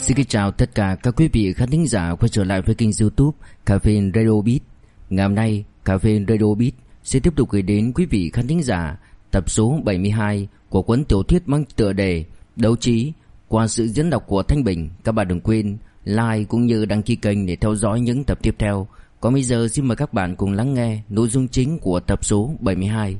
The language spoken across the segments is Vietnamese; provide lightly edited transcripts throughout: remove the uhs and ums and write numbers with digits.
Xin kính chào tất cả các quý vị khán thính giả quay trở lại với kênh YouTube Cà phê Radio Beat. Ngày hôm nay, Cà phê Radio Beat sẽ tiếp tục gửi đến quý vị khán thính giả tập số 72 của cuốn tiểu thuyết mang tựa đề Đấu Trí qua sự diễn đọc của Thanh Bình. Các bạn đừng quên like cũng như đăng ký kênh để theo dõi những tập tiếp theo. Còn bây giờ xin mời các bạn cùng lắng nghe nội dung chính của tập số 72.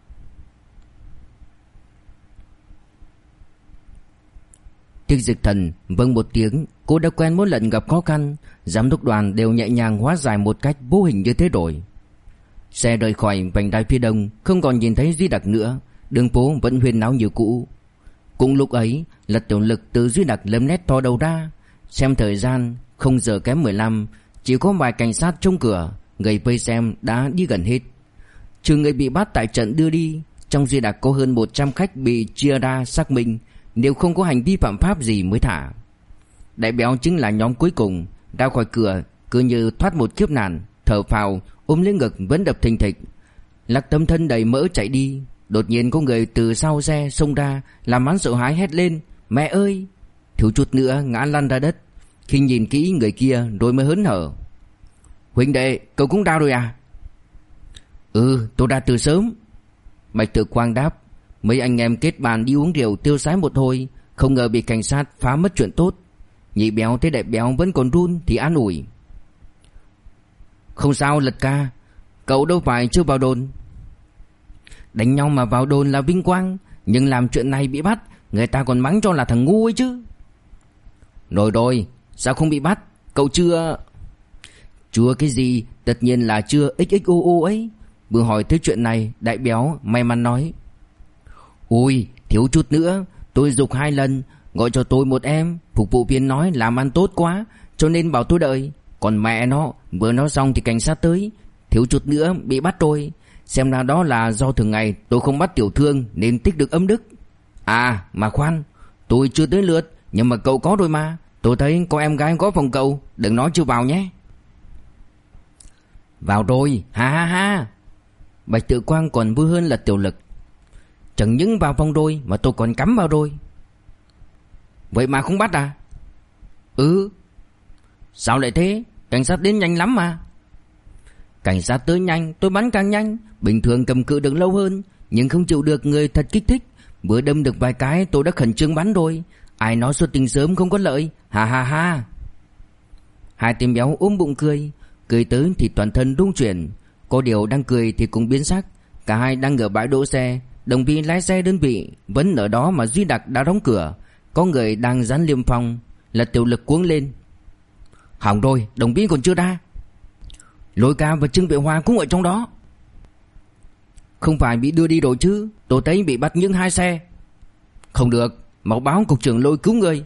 Tiết Dịch Thần vâng một tiếng. Cô đã quen mỗi lần gặp khó khăn, giám đốc đoàn đều nhẹ nhàng hóa giải một cách vô hình như thế rồi. Xe rời khỏi vành đai phía đông, không còn nhìn thấy Duy Đặc nữa. Đường phố vẫn huyên náo như cũ. Cũng lúc ấy, Lật Tiểu Lực từ Duy Đặc lấm nét to đầu ra. Xem thời gian 0 giờ kém 15, chỉ có vài cảnh sát trong cửa. Người vây xem đã đi gần hết. Trừ người bị bắt tại trận đưa đi, trong Duy Đặc có hơn 100 khách bị chia ra xác minh. Nếu không có hành vi phạm pháp gì mới thả. Đại Béo chính là nhóm cuối cùng. Ra khỏi cửa cứ như thoát một kiếp nạn, thở phào, ôm lấy ngực vẫn đập thình thịch. Lắc tấm thân đầy mỡ chạy đi. Đột nhiên có người từ sau xe xông ra, làm hắn sợ hãi hét lên: "Mẹ ơi!" Thiếu chút nữa ngã lăn ra đất. Khi nhìn kỹ người kia rồi mới hớn hở: "Huynh đệ, cậu cũng đau rồi à?" "Ừ, tôi đã từ sớm." Bạch Tự Quang đáp. Mấy anh em kết bàn đi uống rượu tiêu sái một hồi, không ngờ bị cảnh sát phá mất chuyện tốt. Nhị Béo thấy Đại Béo vẫn còn run thì an ủi: "Không sao Lật ca, cậu đâu phải chưa vào đồn." "Đánh nhau mà vào đồn là vinh quang, nhưng làm chuyện này bị bắt, người ta còn mắng cho là thằng ngu ấy chứ." Rồi, sao không bị bắt? Cậu chưa..." "Chưa cái gì, tất nhiên là chưa XXOO ấy." Vừa hỏi tới chuyện này, Đại Béo may mắn nói: "Ui, thiếu chút nữa, tôi giục 2 lần, gọi cho tôi một em, phục vụ viên nói làm ăn tốt quá, cho nên bảo tôi đợi. Còn mẹ nó, vừa nói xong thì cảnh sát tới, thiếu chút nữa bị bắt rồi. Xem ra đó là do thường ngày tôi không bắt tiểu thương nên tích được âm đức. À, mà khoan, tôi chưa tới lượt, nhưng mà cậu có rồi mà. Tôi thấy có em gái có phòng cậu, đừng nói chưa vào nhé." "Vào rồi, ha ha ha." Bạch Tự Quang còn vui hơn là Tiểu Lực. "Chẳng những vào phòng rồi mà tôi còn cắm vào rồi." "Vậy mà không bắt à?" "Ừ." "Sao lại thế? Cảnh sát đến nhanh lắm mà." "Cảnh sát tới nhanh, tôi bắn càng nhanh. Bình thường cầm cự được lâu hơn, nhưng không chịu được người thật kích thích. Vừa đâm được vài cái tôi đã khẩn trương bắn rồi. Ai nói xuất tình sớm không có lợi, ha ha ha." Hai tên béo ôm bụng cười. Cười tới thì toàn thân rung chuyển. Có điều đang cười thì cũng biến sắc. Cả hai đang ở bãi đỗ xe. Đồng viên lái xe đơn vị vẫn ở đó mà Duy Đặc đã đóng cửa. Có người đang dán liêm phong. Lật Tiểu Lực cuống lên: "Hỏng rồi, đồng viên còn chưa ra." "Lôi Ca và Trương Vệ Hoa cũng ở trong đó." "Không phải bị đưa đi rồi chứ? Tôi thấy bị bắt những 2 xe." "Không được, mau báo cục trưởng Lôi cứu người."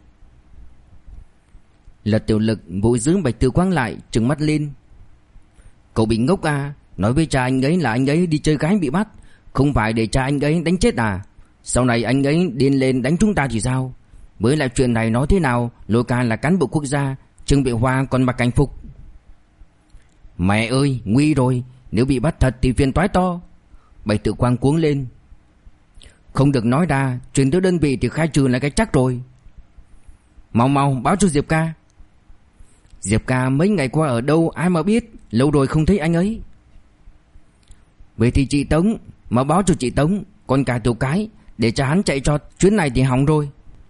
Lật Tiểu Lực vội giữ Bạch Tự Quang lại, trừng mắt lên: "Cậu bị ngốc à? Nói với cha anh ấy là anh ấy đi chơi gái bị bắt, không phải để cha anh ấy đánh chết à? Sau này anh ấy điên lên đánh chúng ta thì sao? Với lại chuyện này nói thế nào, Lôi Ca là cán bộ quốc gia, Trương Vệ Hoa còn mặc cảnh phục." "Mẹ ơi, nguy rồi, nếu bị bắt thật thì phiền toái to." Bạch Tự Quang cuống lên: "Không được nói ra, chuyển tới đơn vị thì khai trừ là cái chắc rồi." Mau báo cho Diệp Ca." "Diệp Ca mấy ngày qua ở đâu ai mà biết, lâu rồi không thấy anh ấy." "Vậy thì chị Tống, mau báo cho chị Tống, còn cả Tiểu Cái, để cho hắn chạy cho, chuyến này thì hỏng rồi."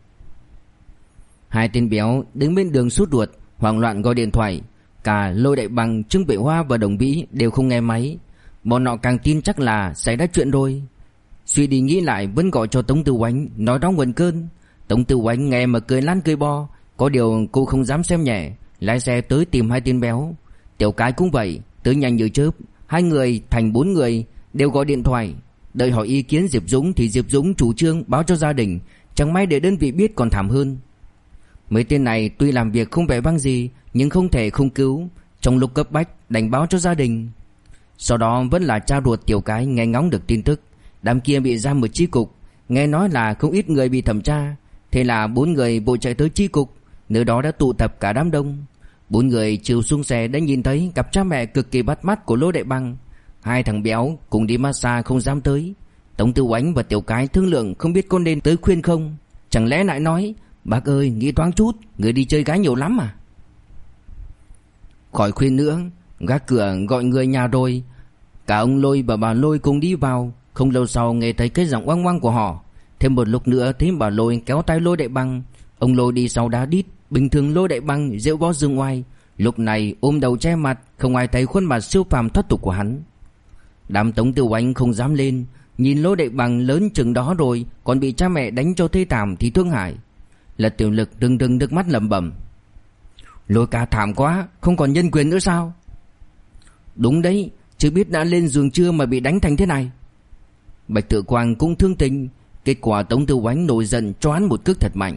Hai tên béo đứng bên đường sốt ruột, hoảng loạn gọi điện thoại. Cả Lôi Đại Bằng, Trương Vệ Hoa và Đồng Vĩ đều không nghe máy. Bọn họ càng tin chắc là xảy ra chuyện rồi. Suy đi nghĩ lại vẫn gọi cho Tống Tư Oánh, nói đó nguồn cơn. Tống Tư Oánh nghe mà cười lăn cười bo. Có điều cô không dám xem nhẹ, lái xe tới tìm hai tên béo. Tiểu Cái cũng vậy, tới nhanh như chớp. 2 người thành 4 người đều gọi điện thoại. Đợi hỏi ý kiến Diệp Dũng thì Diệp Dũng chủ trương báo cho gia đình. Chẳng may để đơn vị biết còn thảm hơn. Mấy tên này tuy làm việc không vẻ vang gì, nhưng không thể không cứu. Trong lúc cấp bách đành báo cho gia đình. Sau đó vẫn là cha ruột Tiểu Cái nghe ngóng được tin tức đám kia bị giam ở chi cục. Nghe nói là không ít người bị thẩm tra. Thế là 4 người vội chạy tới chi cục. Nơi đó đã tụ tập cả đám đông. 4 người chiều xuống xe đã nhìn thấy cặp cha mẹ cực kỳ bắt mắt của Lô Đại Bằng. 2 thằng béo cùng đi massage không dám tới. Tống Tư Oánh và Tiểu Cái thương lượng không biết có nên tới khuyên không. Chẳng lẽ lại nói Bác ơi, nghĩ thoáng chút, người đi chơi gái nhiều lắm mà. Khỏi khuyên nữa, gác cửa gọi người nhà rồi. Cả ông Lôi và bà Lôi cùng đi vào. Không lâu sau nghe thấy cái giọng oang oang của họ. Thêm một lúc nữa thấy bà Lôi kéo tay Lôi Đại Băng. Ông Lôi đi sau đá đít. Bình thường Lôi Đại Băng rượu võ dương oai, lúc này ôm đầu che mặt, không ai thấy khuôn mặt siêu phàm thoát tục của hắn. Đám Tống Tiểu Oánh không dám lên. Nhìn Lôi Đại Băng lớn chừng đó rồi còn bị cha mẹ đánh cho thê thảm thì thương hại. Lật Tiểu Lực rưng rưng nước mắt lẩm bẩm: Lôi ca thảm quá, không còn nhân quyền nữa sao? Đúng đấy, chưa biết đã lên giường chưa mà bị đánh thành thế này. Bạch Tự Quang cũng thương tình. Kết quả Tống Tiểu Oánh nổi giận cho hắn một cước thật mạnh.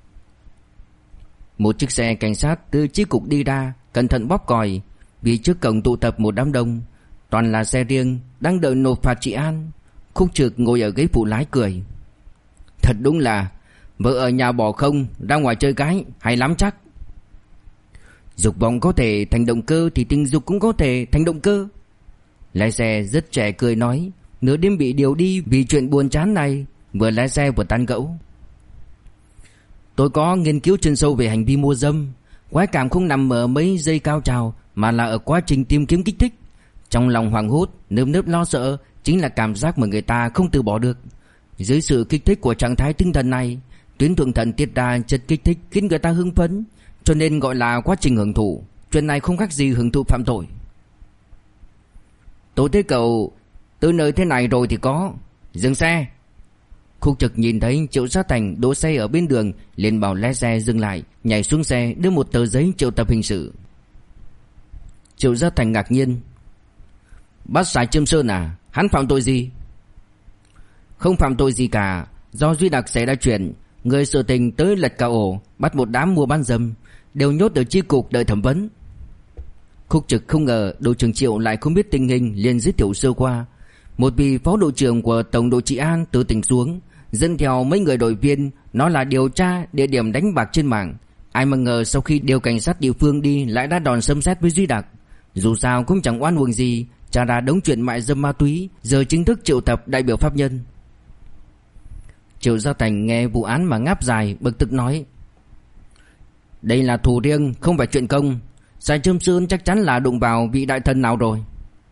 Một chiếc xe cảnh sát từ chi cục đi ra, cẩn thận bóp còi. Vì trước cổng tụ tập một đám đông, toàn là xe riêng đang đợi nộp phạt chị An. Khúc Trực ngồi ở ghế phụ lái cười: Thật đúng là vợ ở nhà bỏ không, ra ngoài chơi cái hay lắm chắc. Dục vọng có thể thành động cơ thì tình dục cũng có thể thành động cơ. Lái xe rất trẻ cười nói, nửa đêm bị điều đi vì chuyện buồn chán này, vừa lái xe vừa tán gẫu. Tôi có nghiên cứu chuyên sâu về hành vi mua dâm. Khoái cảm không nằm ở mấy giây cao trào, mà là ở quá trình tìm kiếm kích thích. Trong lòng hoảng hốt, nơm nớp lo sợ chính là cảm giác mà người ta không từ bỏ được. Dưới sự kích thích của trạng thái tinh thần này, tuyến thượng thận tiết ra chất kích thích khiến người ta hưng phấn, cho nên gọi là quá trình hưởng thụ. Chuyện này không khác gì hưởng thụ phạm tội. Tôi thấy cậu tới nơi thế này rồi thì có. Dừng xe. Khúc Trực nhìn thấy Triệu Gia Thành đỗ xe ở bên đường, liền bảo lái xe dừng lại, nhảy xuống xe đưa một tờ giấy triệu tập hình sự. Triệu Gia Thành ngạc nhiên: Bắt Sài Trâm Sơn à? Hắn phạm tội gì? Không phạm tội gì cả, do Duy Đặc xảy ra chuyện, người sự tình tới lật cả ổ, bắt một đám mua bán dâm, đều nhốt ở chi cục đợi thẩm vấn. Khúc Trực không ngờ đội trưởng Triệu lại không biết tình hình, liền giới thiệu sơ qua. Một vị phó đội trưởng của tổng đội trị an từ tỉnh xuống, dẫn theo mấy người đội viên, nó là điều tra địa điểm đánh bạc trên mạng. Ai mà ngờ sau khi điều cảnh sát địa phương đi lại đã đòn sấm sét với Duy Đặc. Dù sao cũng chẳng oan uổng gì, trả ra đống chuyện mại dâm ma túy, giờ chính thức triệu tập đại biểu pháp nhân. Triệu Gia Thành nghe vụ án mà ngáp dài, bực tức nói: Đây là thù riêng, không phải chuyện công. Sài Trâm Sơn chắc chắn là đụng vào vị đại thần nào rồi.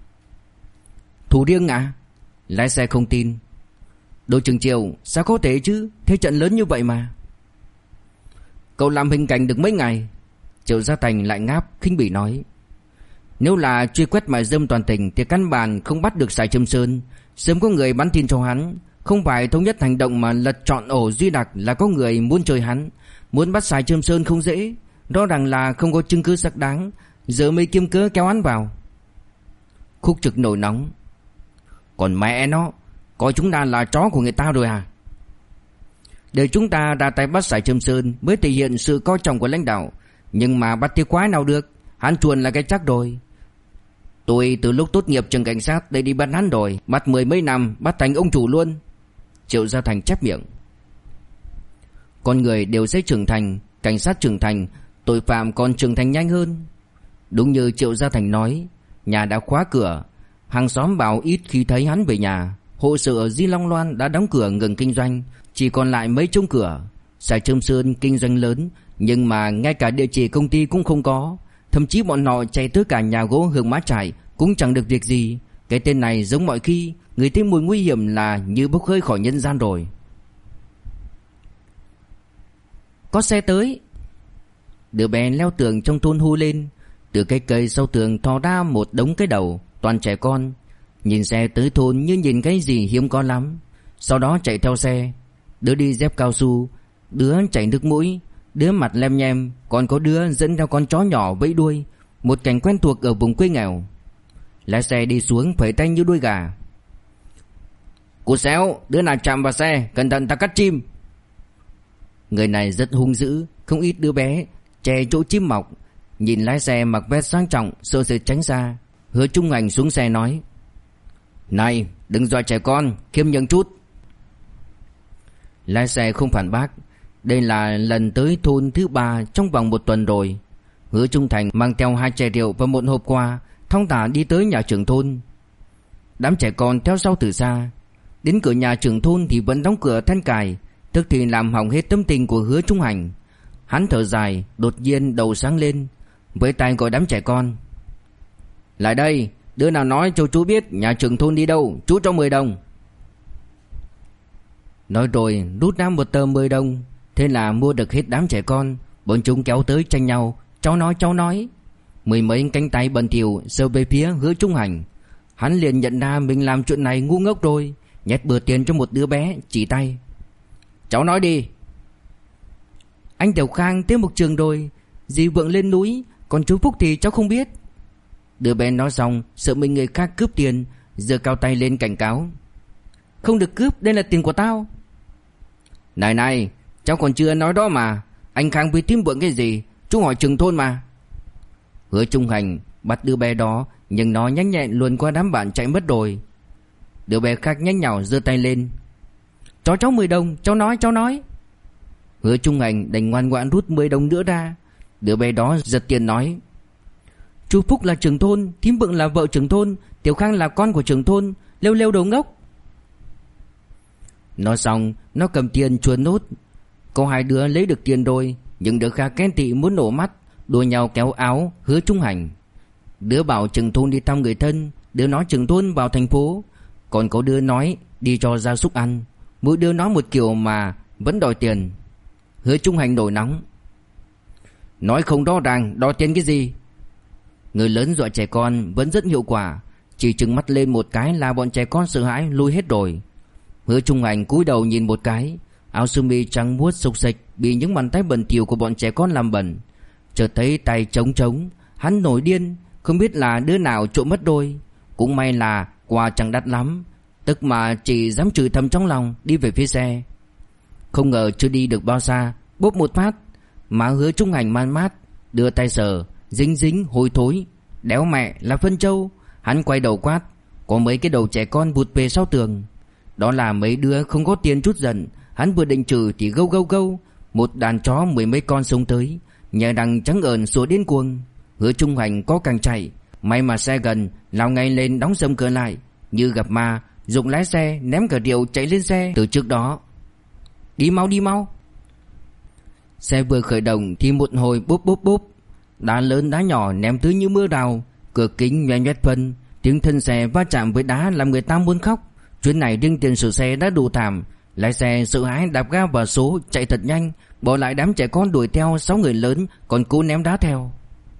Thù riêng à? Lái xe không tin. Đội trưởng Triệu, sao có thể chứ, thế trận lớn như vậy mà. Cậu làm hình cảnh được mấy ngày? Triệu Gia Thành lại ngáp khinh bỉ nói: Nếu là truy quét mại dâm toàn tỉnh thì căn bản không bắt được Sài Trâm Sơn. Sớm có người bắn tin cho hắn. Không phải thống nhất hành động mà lật trọn ổ Duy Đặc là có người muốn chơi hắn. Muốn bắt Sài Trâm Sơn không dễ, rõ ràng là không có chứng cứ xác đáng, giờ mới kiếm cớ kéo hắn vào. Khúc Trực nổi nóng: Còn mẹ nó, coi chúng ta là chó của người ta rồi à? Để chúng ta ra tay bắt Sài Trâm Sơn mới thể hiện sự coi trọng của lãnh đạo. Nhưng mà bắt thì quái nào được, hắn chuồn là cái chắc rồi. Tôi từ lúc tốt nghiệp trường cảnh sát để đi bắt hắn rồi, bắt mười mấy năm, bắt thành ông chủ luôn. Triệu Gia Thành chép miệng: Con người đều sẽ trưởng thành, cảnh sát trưởng thành, tội phạm còn trưởng thành nhanh hơn. Đúng như Triệu Gia Thành nói, nhà đã khóa cửa, hàng xóm bảo ít khi thấy hắn về nhà. Hộ sở ở Di Long Loan đã đóng cửa ngừng kinh doanh, chỉ còn lại mấy chung cửa. Sài Trâm Sơn kinh doanh lớn, nhưng mà ngay cả địa chỉ công ty cũng không có. Thậm chí bọn họ chạy tới cả nhà gỗ Hương Mã Trải cũng chẳng được việc gì. Cái tên này giống mọi khi, người thấy mùi nguy hiểm là như bốc hơi khỏi nhân gian rồi. Có xe tới. Đứa bé leo tường trong thôn hô lên. Từ cái cây sau tường thò ra một đống cái đầu, toàn trẻ con. Nhìn xe tới thôn như nhìn cái gì hiếm có lắm. Sau đó chạy theo xe. Đứa đi dép cao su, đứa chảy nước mũi, đứa mặt lem nhem, còn có đứa dẫn theo con chó nhỏ vẫy đuôi. Một cảnh quen thuộc ở vùng quê nghèo. Lái xe đi xuống phẩy tay như đuôi gà: Cô Xéo, đứa nào chạm vào xe, cẩn thận ta cắt chim. Người này rất hung dữ, không ít đứa bé che chỗ chim mọc. Nhìn lái xe mặc vest sang trọng, sợ sẽ tránh xa. Hứa Trung Hành xuống xe nói: Này, đừng dọa trẻ con, khiêm nhường chút. Lái xe không phản bác. Đây là lần tới thôn thứ 3 trong vòng 1 tuần rồi. Hứa Trung Thành mang theo 2 chai rượu và 1 hộp quà, thong thả đi tới nhà trưởng thôn. Đám trẻ con theo sau từ xa. Đến cửa nhà trưởng thôn thì vẫn đóng cửa then cài. tức thì làm hỏng hết tâm tình của Hứa Trung Hành. Hắn thở dài, đột nhiên đầu sáng lên, với tay gọi đám trẻ con. Lại đây, đứa nào nói cho chú biết nhà trưởng thôn đi đâu, chú cho 10 đồng. Nói rồi rút ra một tờ 10 đồng. Thế là mua được hết đám trẻ con. Bọn chúng kéo tới tranh nhau. Cháu nói. Mười mấy cánh tay bẩn thỉu sờ về phía Hứa Trung Hành. Hắn liền nhận ra mình làm chuyện này ngu ngốc rồi, nhét bừa tiền cho một đứa bé, chỉ tay. Cháu nói đi. Anh Tiểu Khang tới một trường rồi, dì Vượng lên núi, còn chú Phúc thì cháu không biết. Đứa bé nói xong sợ mình người khác cướp tiền, giơ cao tay lên cảnh cáo. Không được cướp, đây là tiền của tao. Này, cháu còn chưa nói đó mà. Anh Khang với thím Vượng cái gì, chú hỏi trưởng thôn mà. Hứa Trung Hành bắt đứa bé đó, nhưng nó nhanh nhẹn luồn qua đám bạn chạy mất rồi. Đứa bé khác nhanh nhảu giơ tay lên. Cho cháu 10 đồng, cháu nói. Hứa Trung Hành đành ngoan ngoãn rút 10 đồng nữa ra. Đứa bé đó giật tiền nói. Chú Phúc là trưởng thôn, thím Vượng là vợ trưởng thôn, Tiểu Khang là con của trưởng thôn, lêu đồ ngốc. Nói xong, nó cầm tiền chua nốt. Có hai đứa lấy được tiền rồi, nhưng đứa khác ghen tị muốn nổ mắt, đua nhau kéo áo Hứa Trung Hành. Đứa bảo trưởng thôn đi thăm người thân, đứa nói trưởng thôn vào thành phố, còn có đứa nói đi cho gia súc ăn. Mỗi đứa nói một kiểu mà vẫn đòi tiền. Hứa Trung Hành nổi nóng. Nói không rõ ràng, đòi tiền cái gì? Người lớn dọa trẻ con vẫn rất hiệu quả, chỉ trừng mắt lên một cái là bọn trẻ con sợ hãi lui hết rồi. Hứa Trung Hành cúi đầu nhìn một cái, áo sơ mi trắng muốt xộc xệch bị những bàn tay bẩn thỉu của bọn trẻ con làm bẩn. Chợt thấy tay trống, hắn nổi điên, không biết là đứa nào trộm mất đôi. Cũng may là quà chẳng đắt lắm, tức mà chỉ dám chửi thầm trong lòng, đi về phía xe. Không ngờ chưa đi được bao xa, bốp một phát, má Hứa Trung Hành man mát, đưa tay sờ, dính hôi thối, đéo mẹ là phân trâu. Hắn quay đầu quát, có mấy cái đầu trẻ con vụt về sau tường. Đó là mấy đứa không có tiền trút giận. Hắn vừa định trừ thì gâu, một đàn chó 10 mấy con xông tới, nhà đằng trắng ờn sủa điên cuồng. Hứa Trung Hành có càng chạy, may mà xe gần, lao ngay lên đóng sầm cửa lại, như gặp ma, dụng lái xe ném cả rượu chạy lên xe từ trước đó. Đi mau. Xe vừa khởi động thì một hồi bốp, đá lớn đá nhỏ ném tứ như mưa rào, cửa kính nhoét phân, tiếng thân xe va chạm với đá làm người ta muốn khóc. Chuyến này riêng tiền sửa xe đã đủ thảm. Lái xe sợ hãi đạp ga vào số, chạy thật nhanh, bỏ lại đám trẻ con đuổi theo 6 người lớn còn cố ném đá theo.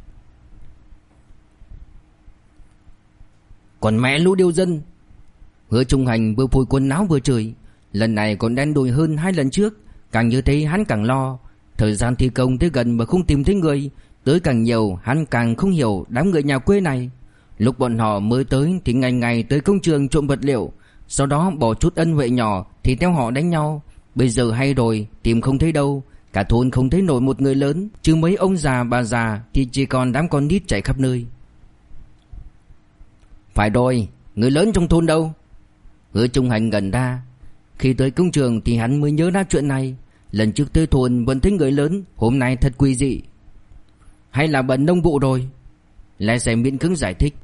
Còn mẹ lũ điêu dân. Hứa Trung Hành vừa phủi quần áo vừa chửi. Lần này còn đen đủi hơn 2 lần trước. Càng như thế hắn càng lo. Thời gian thi công tới gần mà không tìm thấy người, tới càng nhiều hắn càng không hiểu đám người nhà quê này. Lúc bọn họ mới tới thì ngày tới công trường trộm vật liệu, sau đó bỏ chút ân huệ nhỏ thì theo họ đánh nhau. Bây giờ hay rồi, tìm không thấy đâu. Cả thôn không thấy nổi một người lớn, chứ mấy ông già bà già thì chỉ còn đám con nít chạy khắp nơi. Phải rồi, người lớn trong thôn đâu? Hứa Trung Hành gần ra. Khi tới công trường thì hắn mới nhớ ra chuyện này. Lần trước tới thôn vẫn thấy người lớn, hôm nay thật quỷ dị. Hay là bận nông vụ rồi? Lái xe miễn cưỡng giải thích.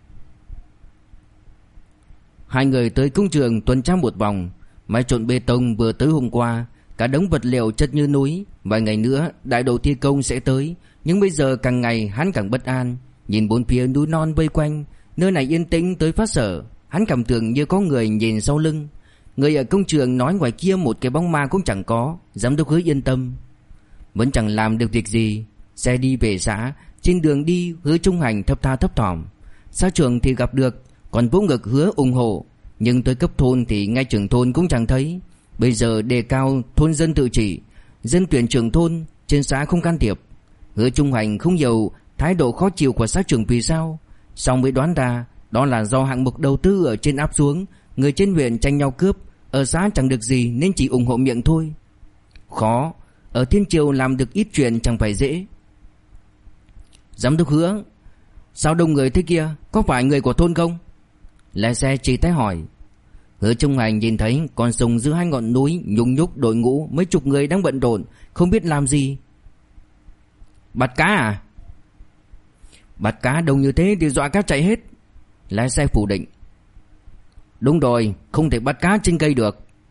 Hai người tới công trường tuần tra một vòng. Máy trộn bê tông vừa tới hôm qua, cả đống vật liệu chất như núi. Vài ngày nữa đại đội thi công sẽ tới, nhưng bây giờ càng ngày hắn càng bất an. Nhìn bốn phía núi non vây quanh, nơi này yên tĩnh tới phát sợ. Hắn cảm tưởng như có người nhìn sau lưng. Người ở công trường nói ngoài kia một cái bóng ma cũng chẳng có. Giám đốc Hứa yên tâm. Vẫn chẳng làm được việc gì. Xe đi về xã, trên đường đi Hứa Trung Hành thấp tha thấp thỏm. Xã trưởng thì gặp được, còn vỗ ngực Hứa ủng hộ. Nhưng tới cấp thôn thì ngay trưởng thôn cũng chẳng thấy. Bây giờ đề cao thôn dân tự trị, dân tuyển trưởng thôn, trên xã không can thiệp. Hứa Trung Hành không hiểu thái độ khó chịu của xã trưởng vì sao. Xong mới đoán ra đó là do hạng mục đầu tư ở trên áp xuống, người trên huyện tranh nhau cướp, ở xã chẳng được gì nên chỉ ủng hộ miệng thôi. Khó, ở Thiên Triều làm được ít chuyện chẳng phải dễ. Giám đốc Hứa, sao đông người thế kia, có phải người của thôn không? Lái xe chỉ tay hỏi. Hứa Trung Hành nhìn thấy con sông giữa hai ngọn núi nhung nhúc đội ngũ mấy chục người đang bận rộn, không biết làm gì. Bắt cá à? Bắt cá đông như thế thì dọa cá chạy hết. Lái xe phủ định. Đúng rồi, không thể bắt cá trên cây được.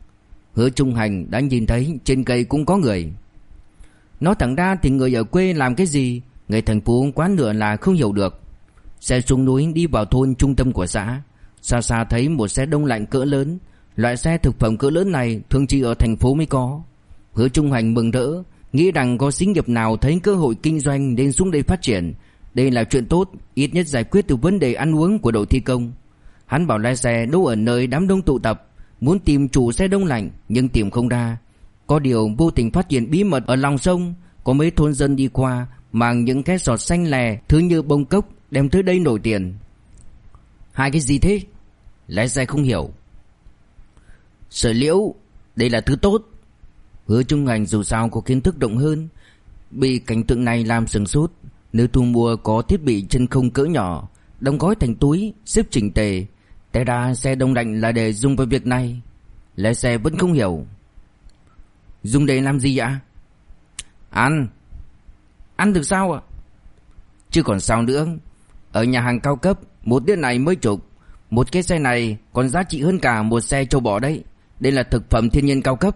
Hứa Trung Hành đã nhìn thấy trên cây cũng có người. Nói thẳng ra thì người ở quê làm cái gì, người thành phố quá nửa là không hiểu được. Xe xuống núi đi vào thôn trung tâm của xã. Xa xa thấy một xe đông lạnh cỡ lớn. Loại xe thực phẩm cỡ lớn này thường chỉ ở thành phố mới có. Hứa Trung Hành mừng rỡ, nghĩ rằng có xí nghiệp nào thấy cơ hội kinh doanh nên xuống đây phát triển. Đây là chuyện tốt, ít nhất giải quyết được vấn đề ăn uống của đội thi công. Hắn bảo lái xe đỗ ở nơi đám đông tụ tập, muốn tìm chủ xe đông lạnh nhưng tìm không ra. Có điều vô tình phát hiện bí mật ở lòng sông, có mấy thôn dân đi qua mang những cái sọt xanh lè thứ như bông cốc đem tới đây nổi tiền. Hai cái gì thế? Lái xe không hiểu. Sợi liễu, đây là thứ tốt. Hứa Trung Hành dù sao có kiến thức rộng hơn, bị cảnh tượng này làm sửng sốt. Nếu thu mua có thiết bị chân không cỡ nhỏ, đóng gói thành túi, xếp chỉnh tề, té ra xe đông lạnh là để dùng vào việc này. Lái xe vẫn không hiểu. Dùng để làm gì ạ? Ăn. Ăn được sao ạ? Chứ còn sao nữa. Ở nhà hàng cao cấp, một đĩa này mới chục. Một cái xe này còn giá trị hơn cả một xe trâu bò đấy. Đây là thực phẩm thiên nhiên cao cấp.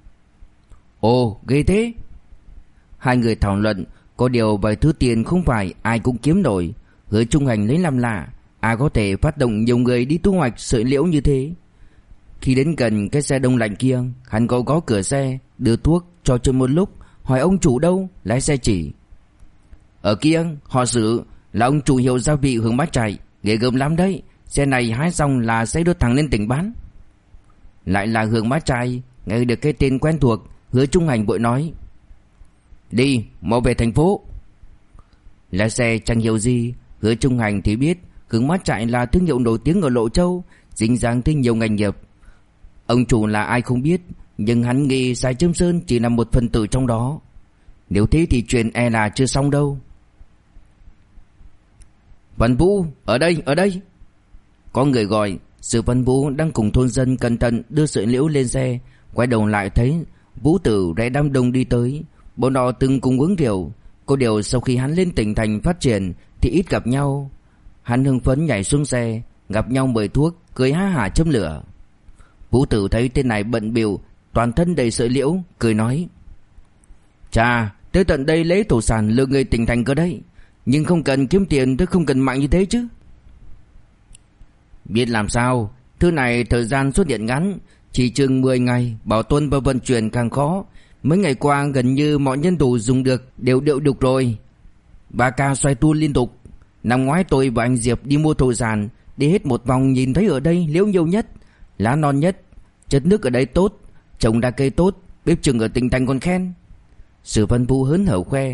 Ồ, ghê thế. Hai người thảo luận. Có điều vài thứ tiền không phải ai cũng kiếm nổi. Hứa Trung Hành lấy làm lạ, ai có thể phát động nhiều người đi thu hoạch sợi liễu như thế. Khi đến gần cái xe đông lạnh kia, hắn gõ cửa xe, đưa thuốc, trò chuyện một lúc, hỏi ông chủ đâu, lái xe chỉ. Ở kia, họ xử là ông chủ hiệu gia vị hướng Bát Trại, ghê gớm lắm đấy, xe này hái xong là sẽ đưa thẳng lên tỉnh bán. Lại là hướng Bát Trại, nghe được cái tên quen thuộc, Hứa Trung Hành vội nói. Đi, mau về thành phố. Lái xe chẳng hiểu gì, Hứa Trung Hành thì biết Hướng Bát Trại là thương hiệu nổi tiếng ở Lộ Châu, dính dáng tới nhiều ngành nghiệp. Ông chủ là ai không biết, nhưng hắn nghĩ Sài Trâm Sơn chỉ là một phần tử trong đó. Nếu thế thì chuyện e là chưa xong đâu. Văn Vũ, ở đây. Có người gọi. Sử Văn Vũ đang cùng thôn dân cẩn thận đưa sợi liễu lên xe. Quay đầu lại thấy Vũ Tử rẽ đám đông đi tới. Bọn họ từng cùng uống rượu. Có điều sau khi hắn lên tỉnh thành phát triển thì ít gặp nhau. Hắn hưng phấn nhảy xuống xe, gặp nhau mời thuốc, cười ha hả châm lửa. Vũ Tử thấy tên này bận bịu, toàn thân đầy sợi liễu, cười nói: Chà, tới tận đây lấy thổ sản lừa người tỉnh thành cơ đấy. Nhưng không cần kiếm tiền, tôi không cần mạnh như thế chứ. Biết làm sao, thứ này thời gian xuất hiện ngắn, chỉ chừng 10 ngày, bảo tồn và vận chuyển càng khó. Mấy ngày qua gần như mọi nhân thủ dùng được đều điệu đục rồi. 3 ca xoay tua liên tục. Năm ngoái tôi và anh Diệp đi mua thổ sản, đi hết một vòng nhìn thấy ở đây liễu nhiều nhất, lá non nhất, chất nước ở đây tốt, trồng ra cây tốt, bếp chừng ở tỉnh thành còn khen. Sử Văn Vũ hớn hở khoe.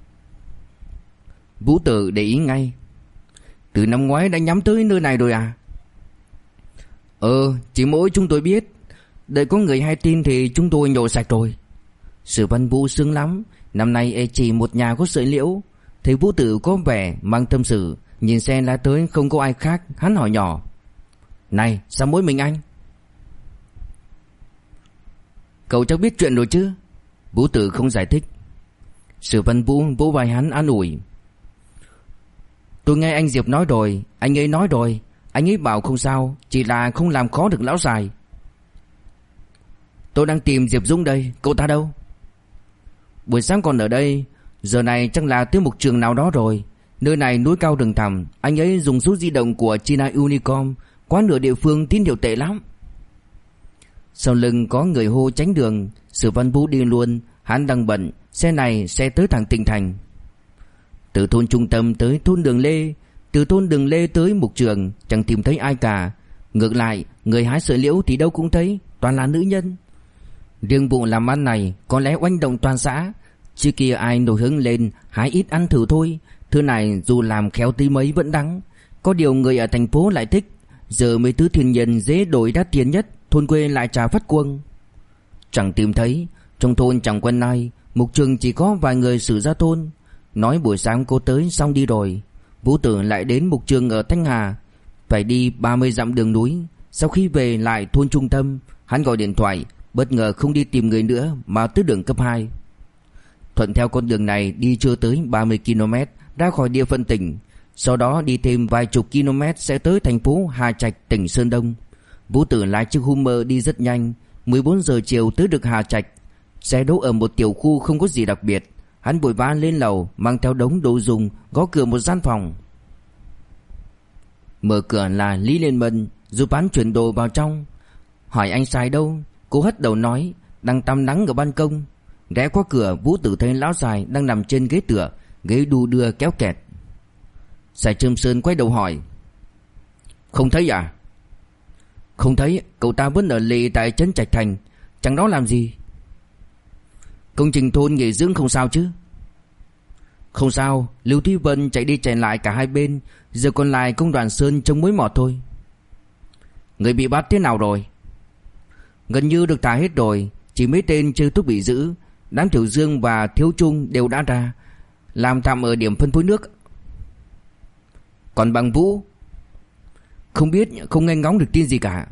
Vũ Tử để ý ngay: Từ năm ngoái đã nhắm tới nơi này rồi à? Chỉ mỗi chúng tôi biết. Đợi có người hay tin thì chúng tôi nhổ sạch rồi. Sử Văn Vũ sướng lắm. Năm nay chỉ một nhà có sợi liễu. Thấy Vũ Tử có vẻ mang tâm sự, nhìn xe lái tới không có ai khác, hắn hỏi nhỏ: Này, sao mỗi mình anh? Cậu chắc biết chuyện rồi chứ? Vũ Tử không giải thích. Sử Văn Vũ vỗ vai hắn an ủi: Tôi nghe anh Diệp nói rồi, anh ấy nói rồi, anh ấy bảo không sao, chỉ là không làm khó được lão già. Tôi đang tìm Diệp Dũng đây, cậu ta đâu? Buổi sáng còn ở đây, giờ này chắc là tới một trường nào đó rồi. Nơi này núi cao rừng thẳm, anh ấy dùng số di động của China Unicom, quá nửa địa phương tín hiệu tệ lắm. Sau lưng có người hô tránh đường. Sử Văn Vũ đi luôn, hắn đang bận, xe này sẽ tới thẳng tỉnh thành. Từ thôn trung tâm tới thôn Đường Lê, từ thôn Đường Lê tới mục trường chẳng tìm thấy ai cả. Ngược lại, người hái sợi liễu thì đâu cũng thấy, toàn là nữ nhân. Riêng vụ làm ăn này có lẽ oanh động toàn xã. Trước kia ai nổi hứng lên hái ít ăn thử thôi. Thứ này dù làm khéo tí mấy vẫn đắng. Có điều người ở thành phố lại thích. Giờ mấy thứ thiên nhiên dễ đổi đắt tiền nhất, thôn quê lại trả phát cuồng. Chẳng tìm thấy. Trong thôn chẳng quen ai. Mục trường chỉ có vài người xử ra thôn. Nói buổi sáng cô tới xong đi rồi. Vũ Tử lại đến mục trường ở Thanh Hà, phải đi 30 dặm đường núi. Sau khi về lại thôn trung tâm, hắn gọi điện thoại, bất ngờ không đi tìm người nữa mà tới đường cấp 2. Thuận theo con đường này đi chưa tới 30 km ra khỏi địa phận tỉnh. Sau đó đi thêm vài chục km sẽ tới thành phố Hà Trạch, tỉnh Sơn Đông. Vũ Tử lái chiếc Hummer đi rất nhanh. 14 giờ chiều tới được Hà Trạch. Xe đỗ ở một tiểu khu không có gì đặc biệt. Hắn vội vã lên lầu, mang theo đống đồ dùng, gõ cửa một gian phòng. Mở cửa là Lý Liên Mân, giúp hắn chuyển đồ vào trong. Hỏi anh Sài đâu? Cô hất đầu nói đang tắm nắng ở ban công. Ghé qua cửa, Vũ Tử thấy lão Sài đang nằm trên ghế tựa, ghế đu đưa kéo kẹt. Sài Trâm Sơn quay đầu hỏi: Không thấy à? Không thấy, cậu ta vẫn ở lì tại trấn Trạch Thành. Chẳng đó làm gì? Công trình thôn nghỉ dưỡng không sao chứ? Không sao, Lưu Thúy Vân chạy đi chạy lại cả hai bên. Giờ còn lại công đoàn Sơn trông mối mọt thôi. Người bị bắt thế nào rồi? Gần như được thả hết rồi. Chỉ mấy tên chưa thuốc bị giữ. Đám Tiểu Dương và Thiếu Trung đều đã ra, làm tạm ở điểm phân phối nước. Còn Bằng Vũ? Không biết, không nghe ngóng được tin gì cả.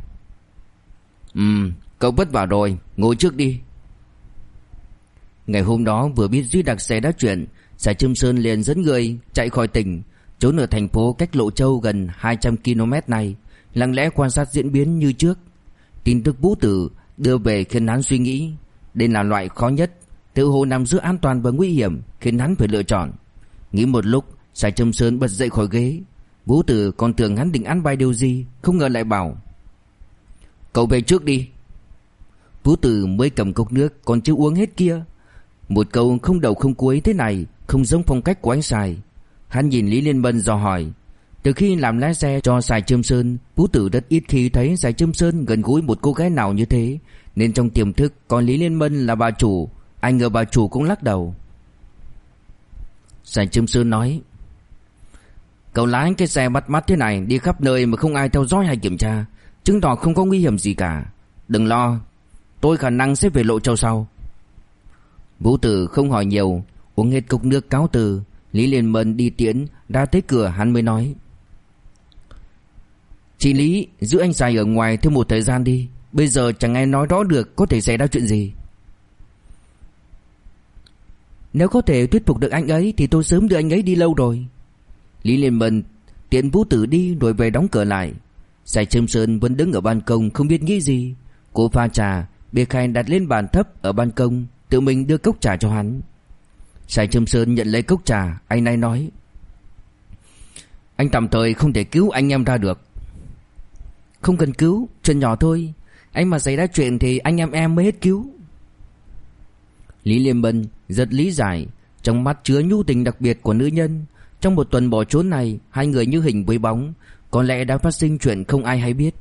Cậu vất vả rồi, ngồi trước đi. Ngày hôm đó vừa biết Duy Đặc xảy ra chuyện, Sài Trâm Sơn liền dẫn người chạy khỏi tỉnh, trốn ở thành phố cách Lộ Châu gần 200 km này, lặng lẽ quan sát diễn biến như trước. Tin tức Vũ Tử đưa về khiến hắn suy nghĩ. Đây là loại khó nhất, tự hồ nằm giữa an toàn và nguy hiểm, khiến hắn phải lựa chọn. Nghĩ một lúc, Sài Trâm Sơn bật dậy khỏi ghế. Vũ Tử còn tưởng hắn định ăn bài điều gì, không ngờ lại bảo: Cậu về trước đi. Vũ Tử mới cầm cốc nước còn chưa uống hết kia. Một câu không đầu không cuối thế này không giống phong cách của anh Sài. Hắn nhìn Lý Liên Mân dò hỏi. Từ khi làm lái xe cho Sài Trâm Sơn, Vũ Tử rất ít khi thấy Sài Trâm Sơn gần gũi một cô gái nào như thế, nên trong tiềm thức còn Lý Liên Mân là bà chủ. Anh ngờ bà chủ cũng lắc đầu. Sài Trâm Sơn nói: Cậu lái cái xe bắt mắt thế này đi khắp nơi mà không ai theo dõi hay kiểm tra, chứng tỏ không có nguy hiểm gì cả. Đừng lo, tôi khả năng sẽ về Lộ Châu sau. Vũ Tử không hỏi nhiều, uống hết cốc nước cáo từ. Lý Liên Mân đi tiễn, ra tới cửa hắn mới nói: Chị Lý, giữ anh Sài ở ngoài thêm một thời gian đi. Bây giờ chẳng ai nói rõ được có thể xảy ra chuyện gì. Nếu có thể thuyết phục được anh ấy thì tôi sớm đưa anh ấy đi lâu rồi. Lý Liên Mân tiễn Vũ Tử đi rồi về đóng cửa lại. Sài Trâm Sơn vẫn đứng ở ban công không biết nghĩ gì. Cô pha trà, bia khay đặt lên bàn thấp ở ban công, tự mình đưa cốc trà cho hắn. Sài Trâm Sơn nhận lấy cốc trà, anh này nói: Anh tạm thời không thể cứu anh em ra được. Không cần cứu, chuyện nhỏ thôi. Anh mà xảy ra chuyện thì anh em mới hết cứu. Lý Liên Mân rất lý giải, trong mắt chứa nhu tình đặc biệt của nữ nhân. Trong một tuần bỏ trốn này, hai người như hình với bóng, có lẽ đã phát sinh chuyện không ai hay biết.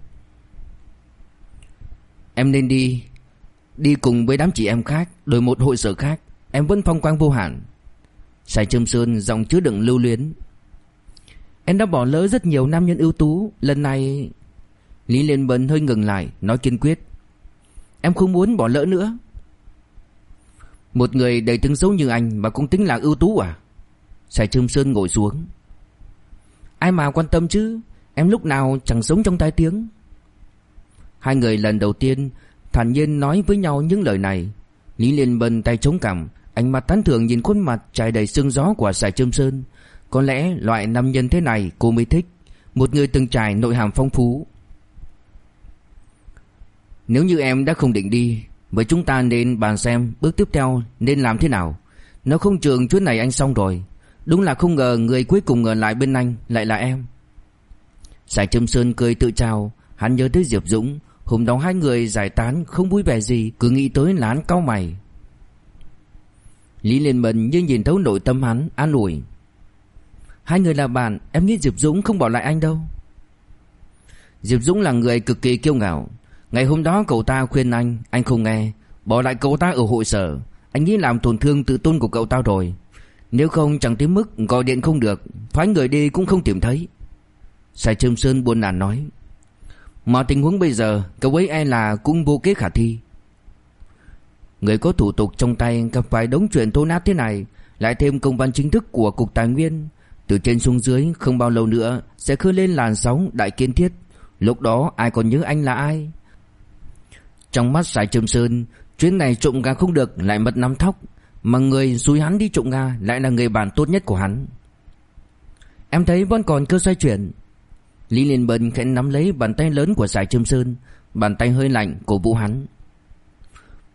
Em nên đi cùng với đám chị em khác, đổi một hội sở khác. Em vẫn phong quang vô hạn. Sài Trâm Sơn giọng chứa đựng lưu luyến. Em đã bỏ lỡ rất nhiều nam nhân ưu tú. Lần này... Lý Liên Mân hơi ngừng lại, nói kiên quyết: Em không muốn bỏ lỡ nữa. Một người đầy tiếng xấu như anh mà cũng tính là ưu tú à? Sài Trâm Sơn ngồi xuống. Ai mà quan tâm chứ, em lúc nào chẳng sống trong tai tiếng. Hai người lần đầu tiên thản nhiên nói với nhau những lời này. Lý Liên Mân tay chống cằm, ánh mắt tán thưởng nhìn khuôn mặt trải đầy sương gió của Sài Trâm Sơn. Có lẽ loại nam nhân thế này cô mới thích, một người từng trải nội hàm phong phú. Nếu như em đã không định đi, vậy chúng ta nên bàn xem bước tiếp theo nên làm thế nào. Nếu không chừng chuyến này anh xong rồi. Đúng là không ngờ người cuối cùng ở lại bên anh lại là em. Sài Trâm Sơn cười tự chào. Hắn nhớ tới Diệp Dũng. Hôm đó hai người giải tán không vui vẻ gì, cứ nghĩ tới là hắn cau mày. Lý Liên Mân như nhìn thấu nội tâm hắn, an ủi: Hai người là bạn, em nghĩ Diệp Dũng không bỏ lại anh đâu. Diệp Dũng là người cực kỳ kiêu ngạo. Ngày hôm đó cậu ta khuyên anh không nghe, bỏ lại cậu ta ở hội sở. Anh nghĩ làm tổn thương tự tôn của cậu ta rồi. Nếu không chẳng tới mức gọi điện không được, phái người đi cũng không tìm thấy. Sài Trâm Sơn buồn nản nói: Mà tình huống bây giờ cậu ấy e là cũng vô kế khả thi. Người có thủ tục trong tay gặp phải đống chuyện thô nát thế này, lại thêm công văn chính thức của Cục Tài nguyên, từ trên xuống dưới không bao lâu nữa sẽ khơi lên làn sóng đại kiến thiết. Lúc đó ai còn nhớ anh là ai? Trong mắt Sài Trâm Sơn, chuyến này trộm gà không được lại mất nắm thóc, mà người xúi hắn đi trộm gà lại là người bạn tốt nhất của hắn. Em thấy vẫn còn cơ xoay chuyển. Lý Liên Mân khẽ nắm lấy bàn tay lớn của Sài Trâm Sơn, bàn tay hơi lạnh cổ vũ hắn.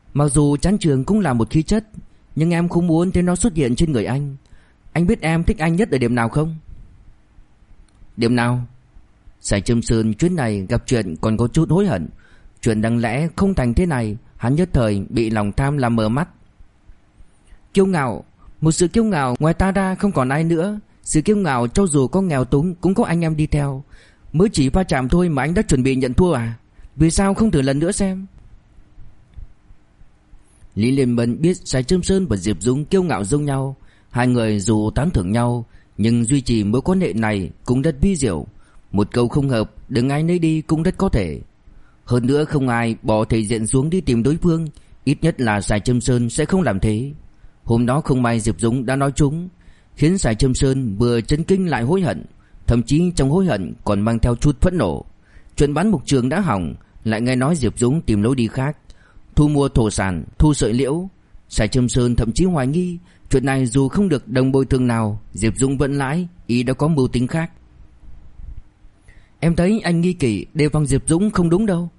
Mặc dù chán trường cũng là một khí chất, nhưng em không muốn thấy nó xuất hiện trên người anh. Anh biết em thích anh nhất ở điểm nào không? Điểm nào? Sài Trâm Sơn chuyến này gặp chuyện còn có chút hối hận. Chuyện đáng lẽ không thành thế này, hắn nhất thời bị lòng tham làm mờ mắt. Kiêu ngạo, một sự kiêu ngạo ngoài ta ra không còn ai nữa. Sự kiêu ngạo cho dù có nghèo túng cũng có anh em đi theo. Mới chỉ va chạm thôi mà anh đã chuẩn bị nhận thua à? Vì sao không thử lần nữa xem? Lý Liên Bân biết Sài Trâm Sơn và Diệp Dũng kiêu ngạo giống nhau. Hai người dù tán thưởng nhau nhưng duy trì mối quan hệ này cũng rất vi diệu. Một câu không hợp đừng ai nấy đi cũng rất có thể. Hơn nữa không ai bỏ thể diện xuống đi tìm đối phương. Ít nhất là Sài Trâm Sơn sẽ không làm thế. Hôm đó không may Diệp Dũng đã nói trúng, khiến Sài Trâm Sơn vừa chấn kinh lại hối hận. Thậm chí trong hối hận còn mang theo chút phẫn nộ. Chuyện bán mục trường đã hỏng, lại nghe nói Diệp Dũng tìm lối đi khác, thu mua thổ sản, thu sợi liễu. Sài Trâm Sơn thậm chí hoài nghi chuyện này dù không được đồng bồi thường nào, Diệp Dũng vẫn lãi, ý đã có mưu tính khác. Em thấy anh nghi kỷ đề phòng Diệp Dũng không đúng đâu.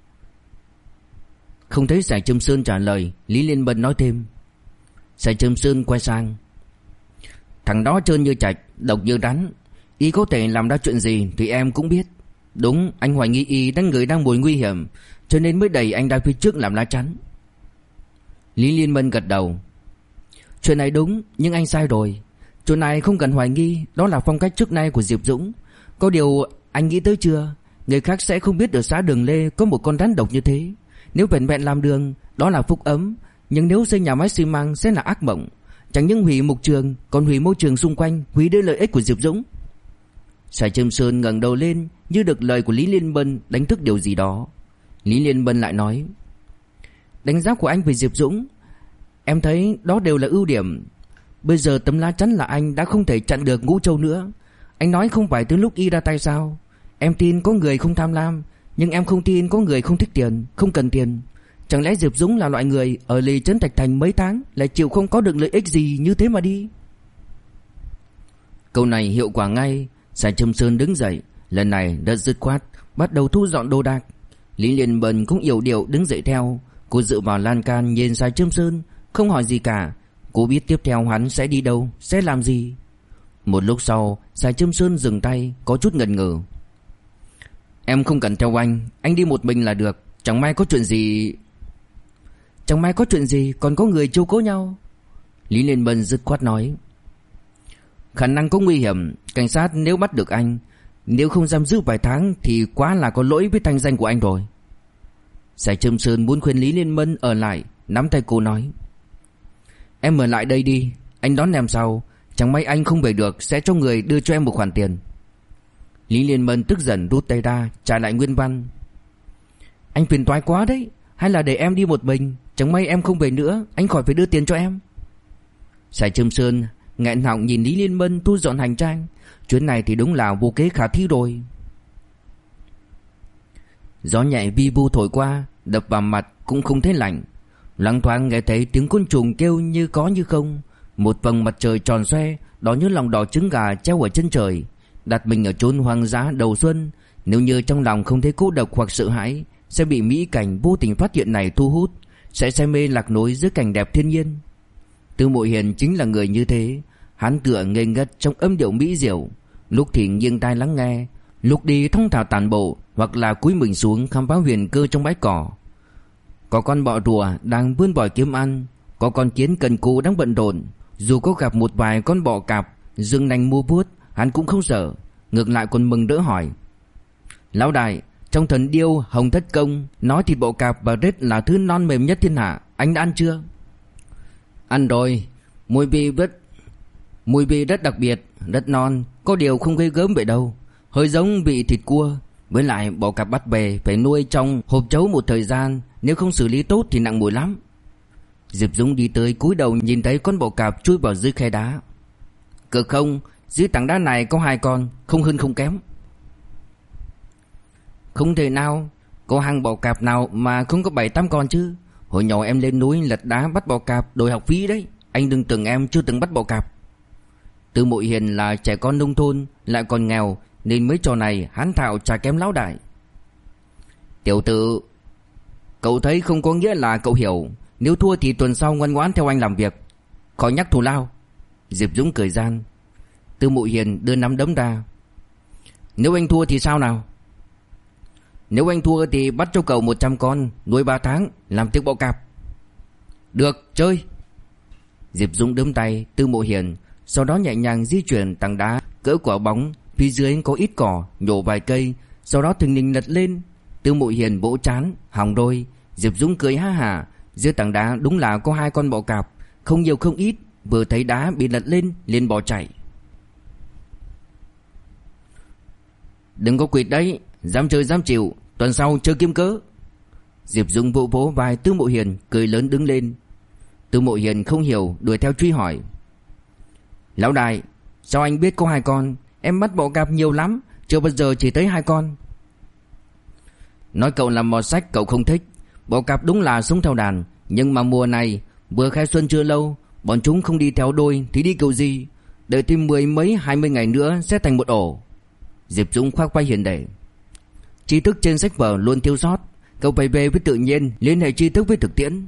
Không thấy Sài Trâm Sơn trả lời, Lý Liên Bân nói thêm. Sài Trâm Sơn quay sang. Thằng đó trơn như trạch, độc như rắn. Y có thể làm ra chuyện gì thì em cũng biết. Đúng, anh hoài nghi y đang người đang mồi nguy hiểm, cho nên mới đẩy anh ra phía trước làm lá chắn. Lý Liên Bân gật đầu. Chuyện này đúng, nhưng anh sai rồi. Chuyện này không cần hoài nghi, đó là phong cách trước nay của Diệp Dũng. Có điều anh nghĩ tới chưa, người khác sẽ không biết ở xã Đường Lê có một con rắn độc như thế. Nếu vẹn vẹn làm đường, đó là phúc ấm, nhưng nếu xây nhà máy xi măng sẽ là ác mộng. Chẳng những hủy mục trường, còn hủy môi trường xung quanh, hủy đến lợi ích của Diệp Dũng. Sài Trâm Sơn ngẩng đầu lên, như được lời của Lý Liên Bân đánh thức điều gì đó. Lý Liên Bân lại nói. Đánh giá của anh về Diệp Dũng, em thấy đó đều là ưu điểm. Bây giờ tấm lá chắn là anh đã không thể chặn được Ngũ Châu nữa. Anh nói không phải từ lúc y ra tay sao? Em tin có người không tham lam, nhưng em không tin có người không thích tiền, không cần tiền. Chẳng lẽ Diệp Dũng là loại người ở lì trấn Thạch Thành mấy tháng lại chịu không có được lợi ích gì như thế mà đi? Câu này hiệu quả ngay. Sài Trâm Sơn đứng dậy, lần này rất dứt khoát, bắt đầu thu dọn đồ đạc. Lý Liên Bân cũng yểu điệu đứng dậy theo. Cô dựa vào lan can nhìn Sài Trâm Sơn, không hỏi gì cả. Cô biết tiếp theo hắn sẽ đi đâu, sẽ làm gì. Một lúc sau, Sài Trâm Sơn dừng tay, có chút ngần ngừ. Em không cần theo anh đi một mình là được. Chẳng may có chuyện gì. Chẳng may có chuyện gì còn có người chiếu cố nhau. Lý Liên Bân dứt khoát nói. Khả năng có nguy hiểm, cảnh sát nếu bắt được anh, nếu không giam giữ vài tháng thì quá là có lỗi với thanh danh của anh rồi. Sài Trâm Sơn muốn khuyên Lý Liên Bân ở lại, nắm tay cô nói. Em ở lại đây đi, anh đón em sau. Chẳng may anh không về được sẽ cho người đưa cho em một khoản tiền. Lý Liên Bân tức giận rút tay ra, trả lại nguyên văn. Anh phiền toái quá đấy, hay là để em đi một mình, chẳng may em không về nữa, anh khỏi phải đưa tiền cho em. Sài Trâm Sơn nghẹn họng nhìn Lý Liên Bân thu dọn hành trang. Chuyến này thì đúng là vô kế khả thi rồi. Gió nhẹ vi vu thổi qua, đập vào mặt cũng không thấy lạnh. Loáng thoáng nghe thấy tiếng côn trùng kêu như có như không. Một vầng mặt trời tròn xoe, đó như lòng đỏ trứng gà treo ở chân trời. Đặt mình ở chốn hoang dã đầu xuân, nếu như trong lòng không thấy cô độc hoặc sợ hãi, sẽ bị mỹ cảnh vô tình phát hiện này thu hút, sẽ say mê lạc lối giữa cảnh đẹp thiên nhiên. Tư Mộ Hiền chính là người như thế. Hắn tựa ngây ngất trong âm điệu mỹ diệu, lúc thì nghiêng tai lắng nghe, lúc đi thong thả tản bộ, hoặc là cúi mình xuống khám phá huyền cơ trong bãi cỏ. Có con bọ rùa đang vươn vòi kiếm ăn, có con kiến cần cù đang bận rộn. Dù có gặp một vài con bọ cạp dương nanh mua vuốt, hắn cũng không sợ, ngược lại còn mừng rỡ hỏi. Lão đại, trong Thần Điêu Hồng Thất Công nói thịt bọ cạp và rết là thứ non mềm nhất thiên hạ, anh đã ăn chưa? Ăn rồi, mùi vị rất đặc biệt, rất non, có điều không gây gớm vậy đâu, hơi giống vị thịt cua. Với lại bọ cạp bắt về phải nuôi trong hộp chấu một thời gian, nếu không xử lý tốt thì nặng mùi lắm. Diệp Dũng đi tới cúi đầu nhìn thấy con bọ cạp chui vào dưới khe đá. Cực không, dưới tảng đá này có 2 con, không hơn không kém. Không thể nào, có hang bọ cạp nào mà không có 7-8 con chứ. Hồi nhỏ em lên núi lật đá bắt bọ cạp đổi học phí đấy, anh đừng tưởng em chưa từng bắt bọ cạp. Tư Mộ Hiền là trẻ con nông thôn, lại còn nghèo, nên mấy trò này hắn thạo chả kém lão đại. Tiểu tử, Cậu thấy không có nghĩa là cậu hiểu. Nếu thua thì tuần sau ngoan ngoãn theo anh làm việc, khỏi nhắc thù lao. Diệp Dũng cười gian. Tư Mộ Hiền đưa nắm đấm ra. Nếu anh thua thì sao nào? Nếu anh thua thì bắt cho cậu 100 con, nuôi 3 tháng, làm tiếc bọ cạp. Được, chơi. Diệp Dũng đấm tay Tư Mộ Hiền, sau đó nhẹ nhàng di chuyển tảng đá cỡ quả bóng, phía dưới có ít cỏ, nhổ vài cây, sau đó thình lình lật lên. Tư Mộ Hiền vỗ trán, hỏng đôi. Diệp Dũng cười ha hả, dưới tảng đá đúng là có 2 con bọ cạp, không nhiều không ít, vừa thấy đá bị lật lên liền bỏ chạy. Đừng có quỵt đấy, dám chơi dám chịu, tuần sau chơi kiếm cớ. Diệp Dũng vỗ vỗ vai Tư Mộ Hiền, cười lớn đứng lên. Tư Mộ Hiền không hiểu, đuổi theo truy hỏi. Lão đại, sao anh biết có 2 con? Em bắt bọ cạp nhiều lắm, chưa bao giờ chỉ thấy 2 con. Nói cậu làm mọt sách cậu không thích. Bọ cạp đúng là sống theo đàn, nhưng mà mùa này vừa khai xuân chưa lâu, bọn chúng không đi theo đôi thì đi kiểu gì? Đợi thêm 10 mấy 20 ngày nữa sẽ thành một ổ. Diệp Dũng khoác vai Hiền để. Tri thức trên sách vở luôn thiếu sót, cậu phải về với tự nhiên, liên hệ tri thức với thực tiễn.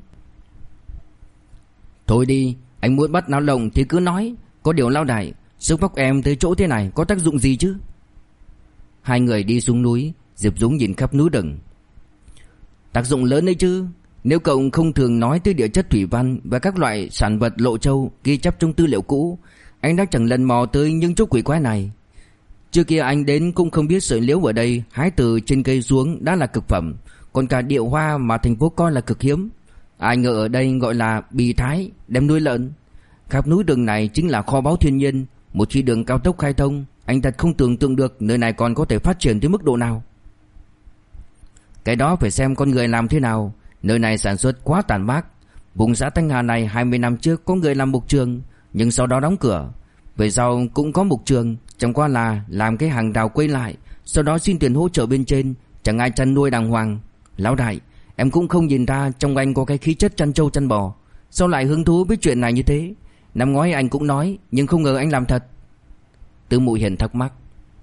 Thôi đi, anh muốn bắt náo lồng thì cứ nói. Có điều lão đại, sức vóc em tới chỗ thế này có tác dụng gì chứ? Hai người đi xuống núi, Diệp Dũng nhìn khắp núi rừng. Tác dụng lớn đấy chứ. Nếu cậu không thường nói tới địa chất thủy văn và các loại sản vật lộ châu ghi chép trong tư liệu cũ, anh đã chẳng lần mò tới những chỗ quỷ quái này. Trước kia anh đến cũng không biết sợi liễu ở đây hái từ trên cây xuống đã là cực phẩm, còn cả điệu hoa mà thành phố coi là cực hiếm, ai ngờ ở đây gọi là bì thái, đem nuôi lợn. Khắp núi rừng này chính là kho báu thiên nhiên. Một khi đường cao tốc khai thông, anh thật không tưởng tượng được nơi này còn có thể phát triển tới mức độ nào. Cái đó phải xem con người làm thế nào. Nơi này sản xuất quá tàn bác. Vùng xã Thanh Hà này 20 năm trước có người làm mục trường, nhưng sau đó đóng cửa. Về sau cũng có mục trường, chẳng qua là làm cái hàng rào quay lại, sau đó xin tiền hỗ trợ bên trên, chẳng ai chăn nuôi đàng hoàng. Lão đại, em cũng không nhìn ra trong anh có cái khí chất chăn trâu chăn bò, sao lại hứng thú với chuyện này như thế? Năm ngoái anh cũng nói, nhưng không ngờ anh làm thật. Tư Mộ Hiền thắc mắc.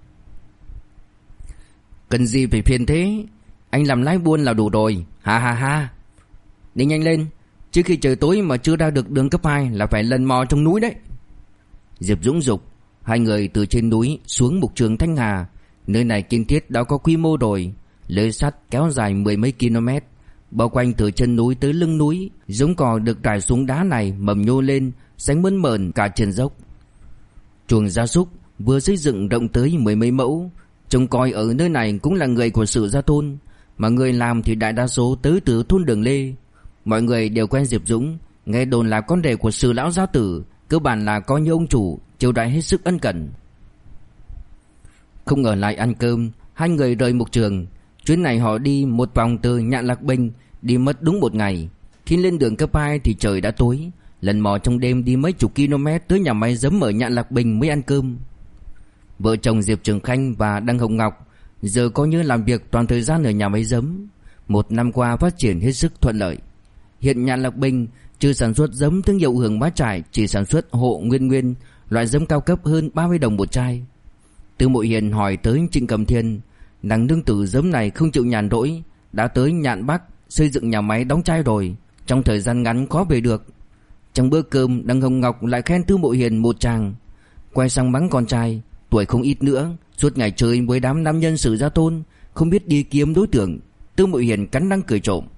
Cần gì phải phiền thế? Anh làm lái buôn là đủ rồi. Ha ha ha. Đi nhanh lên, trước khi trời tối mà chưa ra được đường cấp 2 là phải lần mò trong núi đấy. Diệp Dũng dục. Hai người từ trên núi xuống mục trường Thanh Hà. Nơi này kiên thiết đã có quy mô rồi. Lưới sắt kéo dài 10 mấy km, bao quanh từ chân núi tới lưng núi. Giống cỏ được trải xuống đá này mầm nhô lên, xanh mơn mởn cả trên dốc. Chuồng gia súc vừa xây dựng rộng tới 10 mấy mẫu. Trông coi ở nơi này cũng là người của Sử Gia Thôn, mà người làm thì đại đa số tới từ thôn Đường Lê. Mọi người đều quen Diệp Dũng, nghe đồn là con rể của Sử lão gia tử, cơ bản là coi như ông chủ, chiêu đãi hết sức ân cần. Không ở lại ăn cơm, hai người rời mục trường. Chuyến này họ đi một vòng từ Nhạn Lạc Bình, đi mất đúng 1 ngày. Khi lên đường cấp 2 thì trời đã tối. Lần mò trong đêm đi mấy chục km tới nhà máy giấm ở Nhạn Lạc Bình mới ăn cơm. Vợ chồng Diệp Trường Khanh và Đăng Hồng Ngọc giờ coi như làm việc toàn thời gian ở nhà máy giấm. 1 năm qua phát triển hết sức thuận lợi. Hiện Nhạn Lạc Bình trừ sản xuất giấm thương hiệu Hường Bá Trải, chỉ sản xuất hộ nguyên, loại giấm cao cấp hơn 30 đồng một chai. Tư Mộ Hiền hỏi tới Trịnh Cầm Thiên, nàng nương tử giấm này không chịu nhàn rỗi, đã tới Nhạn Bắc xây dựng nhà máy đóng chai rồi, trong thời gian ngắn khó về được. Trong bữa cơm, Đăng Hồng Ngọc lại khen Tư Mộ Hiền một tràng, quay sang mắng con trai, tuổi không ít nữa, suốt ngày chơi với đám nam nhân Sử Gia Thôn, không biết đi kiếm đối tượng. Tư Mộ Hiền cắn răng cười trộm.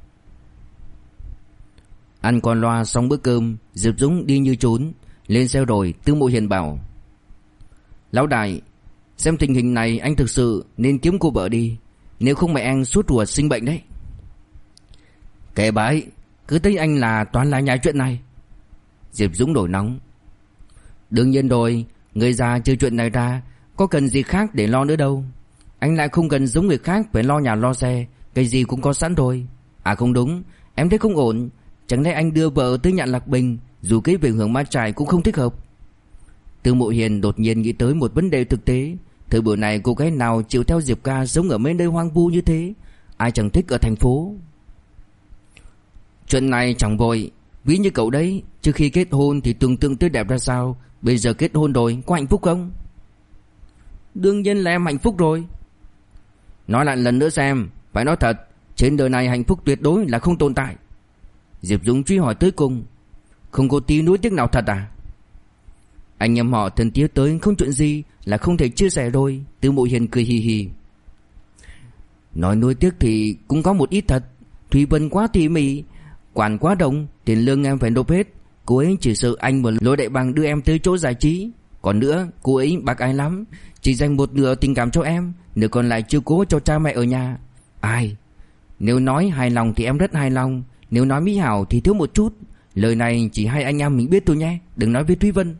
Ăn qua loa xong bữa cơm, Diệp Dũng đi như trốn. Lên xe rồi, Tư Mộ Hiền bảo: Lão đại, xem tình hình này anh thực sự nên kiếm cô vợ đi, nếu không mẹ anh sốt ruột sinh bệnh đấy. Kệ bà ấy, cứ thấy anh là toàn là nhái chuyện này. Diệp Dũng nổi nóng. Đương nhiên rồi, người già chơi chuyện này ra, có cần gì khác để lo nữa đâu. Anh lại không cần giống người khác phải lo nhà lo xe, cái gì cũng có sẵn rồi. À không đúng, em thấy không ổn. Chẳng lẽ anh đưa vợ tới Nhạn Lạc Bình, dù cái về Hường Bá Trải cũng không thích hợp. Tư Mộ Hiền đột nhiên nghĩ tới một vấn đề thực tế. Thời buổi này cô gái nào chịu theo Diệp ca sống ở mấy nơi hoang vu như thế? Ai chẳng thích ở thành phố. Chuyện này chẳng vội. Ví như cậu đấy, trước khi kết hôn thì tưởng tượng tươi đẹp ra sao, bây giờ kết hôn rồi có hạnh phúc không? Đương nhiên là em hạnh phúc rồi. Nói lại lần nữa xem, phải nói thật, Trên đời này hạnh phúc tuyệt đối là không tồn tại. Diệp Dũng truy hỏi tới cùng. Không có tí nuối tiếc nào thật à? Anh em họ thân thiết tới không chuyện gì là không thể chia sẻ rồi. Từ Mộ Hiền cười hì hì. Nói nuối tiếc thì cũng có một ít thật. Thùy Vân quá tỉ mỉ, quản quá đồng, tiền lương em phải nộp hết. Cô ấy chỉ sợ anh và Lôi Đại Bằng đưa em tới chỗ giải trí. Còn nữa, cô ấy bác ái lắm, chỉ dành một nửa tình cảm cho em, nửa còn lại chiếu cố cho cha mẹ ở nhà. Ai? Nếu nói hài lòng thì em rất hài lòng, nếu nói mỹ hảo thì thiếu một chút. Lời này chỉ hai anh em mình biết thôi nhé, đừng nói với Thúy Vân.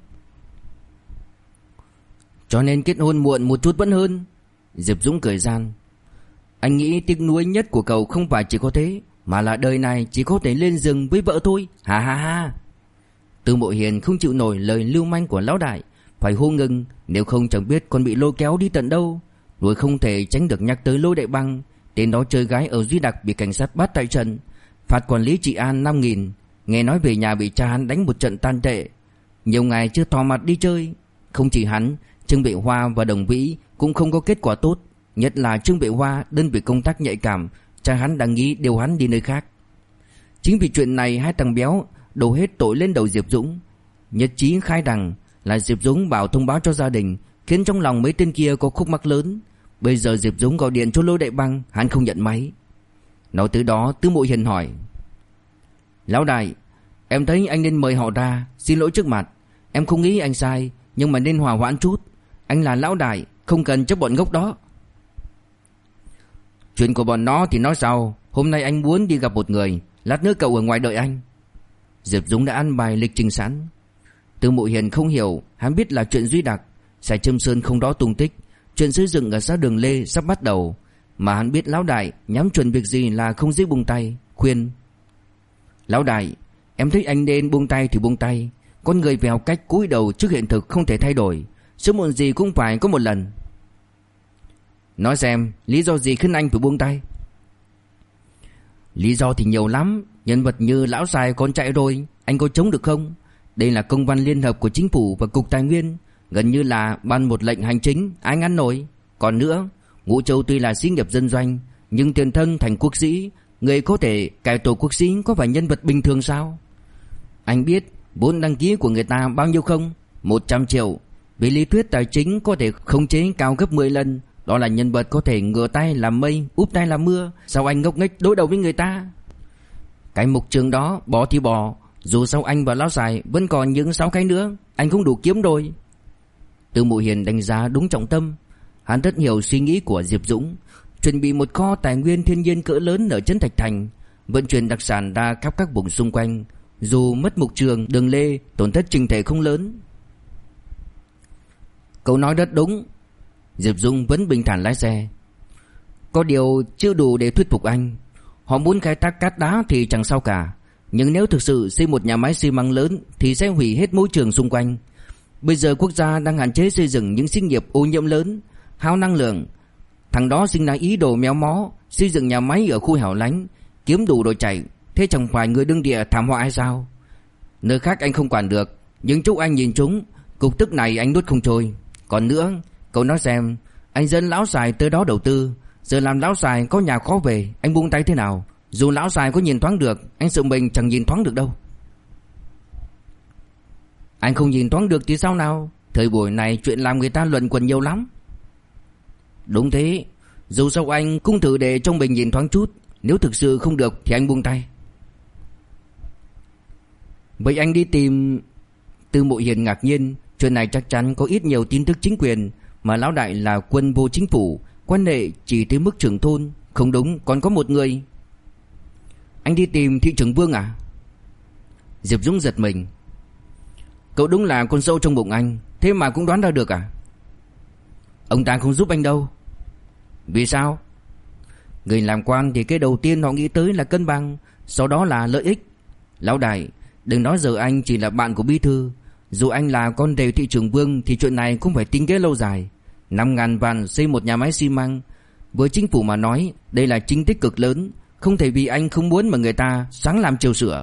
Cho nên kết hôn muộn một chút vẫn hơn. Diệp Dũng cười gian. Anh nghĩ tiếc nuối nhất của cậu không phải chỉ có thế, mà là đời này chỉ có thể lên giường với vợ thôi. Ha ha ha. Từ Mộ Hiền không chịu nổi lời lưu manh của lão đại, phải hô ngừng, nếu không chẳng biết còn bị lôi kéo đi tận đâu. Rồi không thể tránh được nhắc tới Lôi Đại Bằng. Tên đó chơi gái ở Duy Đặc bị cảnh sát bắt tại trận, phạt quản lý trị an 5.000. Nghe nói về nhà bị cha hắn đánh một trận tan tệ, nhiều ngày chưa tỏ mặt đi chơi. Không chỉ hắn, Trương Bệ Hoa và Đồng Vĩ cũng không có kết quả tốt. Nhất là Trương Bệ Hoa, đơn vị công tác nhạy cảm, cha hắn đang nghĩ điều hắn đi nơi khác. Chính vì chuyện này hai thằng béo đổ hết tội lên đầu Diệp Dũng. Nhất trí khai rằng là Diệp Dũng bảo thông báo cho gia đình, khiến trong lòng mấy tên kia có khúc mắc lớn. Bây giờ Diệp Dũng gọi điện cho Lôi Đại Bằng, hắn không nhận máy. Nói tới đó, Từ Mộ Hiền hỏi. Lão đại, em thấy anh nên mời họ ra, xin lỗi trước mặt. Em không nghĩ anh sai, nhưng mà nên hòa hoãn chút. Anh là lão đại, không cần chấp bọn ngốc đó. Chuyện của bọn nó thì nói sau. Hôm nay anh muốn đi gặp một người, lát nữa cậu ở ngoài đợi anh. Diệp Dũng đã ăn bài lịch trình sẵn. Từ Mộ Hiền không hiểu, hắn biết là chuyện Duy Đặc, Sài Trâm Sơn không rõ tung tích, chuyện xây dựng ở xã Đường Lê sắp bắt đầu, mà hắn biết lão đại nhắm chuẩn việc gì là không dễ buông tay, khuyên. Lão đại, em thấy anh nên buông tay thì buông tay. Con người vèo cách cúi đầu trước hiện thực không thể thay đổi, sớm muộn gì cũng phải có một lần. Nói xem, lý do gì khiến anh phải buông tay? Lý do thì nhiều lắm. Nhân vật như lão Sài còn chạy rồi, anh có chống được không? Đây là công văn liên hợp của chính phủ và cục tài nguyên, gần như là ban một lệnh hành chính, ai ngăn nổi. Còn nữa, Ngũ Châu tuy là xí nghiệp dân doanh, nhưng tiền thân thành quốc sĩ, người có thể cải tổ quốc sĩ có phải nhân vật bình thường sao? Anh biết vốn đăng ký của người ta bao nhiêu không? 100 triệu. Vì lý thuyết tài chính có thể khống chế cao gấp 10 lần. Đó là nhân vật có thể ngửa tay làm mây, úp tay làm mưa. Sao anh ngốc nghếch đối đầu với người ta? Cái mục trường đó bỏ thì bỏ, dù sao anh và lão Sài vẫn còn những 6 cái nữa, anh cũng đủ kiếm rồi. Từ Mộ Hiền đánh giá đúng trọng tâm. Hắn rất hiểu suy nghĩ của Diệp Dũng, chuẩn bị một kho tài nguyên thiên nhiên cỡ lớn ở trấn Thạch Thành, vận chuyển đặc sản ra khắp các vùng xung quanh. Dù mất mục trường, Đường Lê, tổn thất trình thể không lớn. Cậu nói rất đúng. Diệp Dũng vẫn bình thản lái xe. Có điều chưa đủ để thuyết phục anh. Họ muốn khai thác cát đá thì chẳng sao cả, nhưng nếu thực sự xây một nhà máy xi măng lớn thì sẽ hủy hết môi trường xung quanh. Bây giờ quốc gia đang hạn chế xây dựng những xí nghiệp ô nhiễm lớn, hao năng lượng. Thằng đó sinh ra ý đồ méo mó, xây dựng nhà máy ở khu hẻo lánh, kiếm đủ rồi chạy. Thế chẳng phải người đương địa thảm họa hay sao? Nơi khác anh không quản được, nhưng chỗ anh nhìn chúng, cục tức này anh nuốt không trôi. Còn nữa, cậu nói xem, anh dẫn lão Sài tới đó đầu tư, giờ làm lão Sài có nhà khó về, anh buông tay thế nào? Dù lão Sài có nhìn thoáng được, anh sợ mình chẳng nhìn thoáng được đâu. Anh không nhìn thoáng được thì sao nào? Thời buổi này chuyện làm người ta luận quẩn nhiều lắm. Đúng thế, dù sao anh cũng thử để trong mình nhìn thoáng chút. Nếu thực sự không được thì anh buông tay. Vậy anh đi tìm... Từ Mộ Hiền ngạc nhiên, chuyện này chắc chắn có ít nhiều tin tức chính quyền, mà lão đại là quân vô chính phủ, quan hệ chỉ tới mức trưởng thôn. Không đúng, còn có một người. Anh đi tìm thị trưởng Vương à? Diệp Dũng giật mình. Cậu đúng là con sâu trong bụng anh, thế mà cũng đoán ra được à? Ông ta không giúp anh đâu. Vì sao? Người làm quan thì cái đầu tiên họ nghĩ tới là cân bằng, sau đó là lợi ích. Lão đại, đừng nói giờ anh chỉ là bạn của bí thư. Dù anh là con rể thị trưởng Vương thì chuyện này cũng phải tính kế lâu dài. 5.000 vạn xây một nhà máy xi măng, với chính phủ mà nói đây là chính tích cực lớn. Không thể vì anh không muốn mà người ta sáng làm chiều sửa.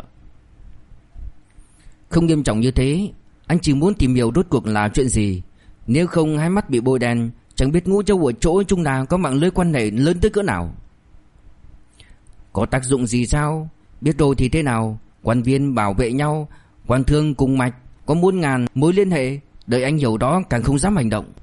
Không nghiêm trọng như thế, anh chỉ muốn tìm hiểu rốt cuộc là chuyện gì. Nếu không hai mắt bị bôi đen, chẳng biết Ngũ Châu ở chỗ chúng ta có mạng lưới quan hệ lớn tới cỡ nào. Có tác dụng gì sao? Biết rồi thì thế nào? Quan viên bảo vệ nhau, quan thương cùng mạch, có muôn ngàn mối liên hệ. Đợi anh hiểu đó càng không dám hành động.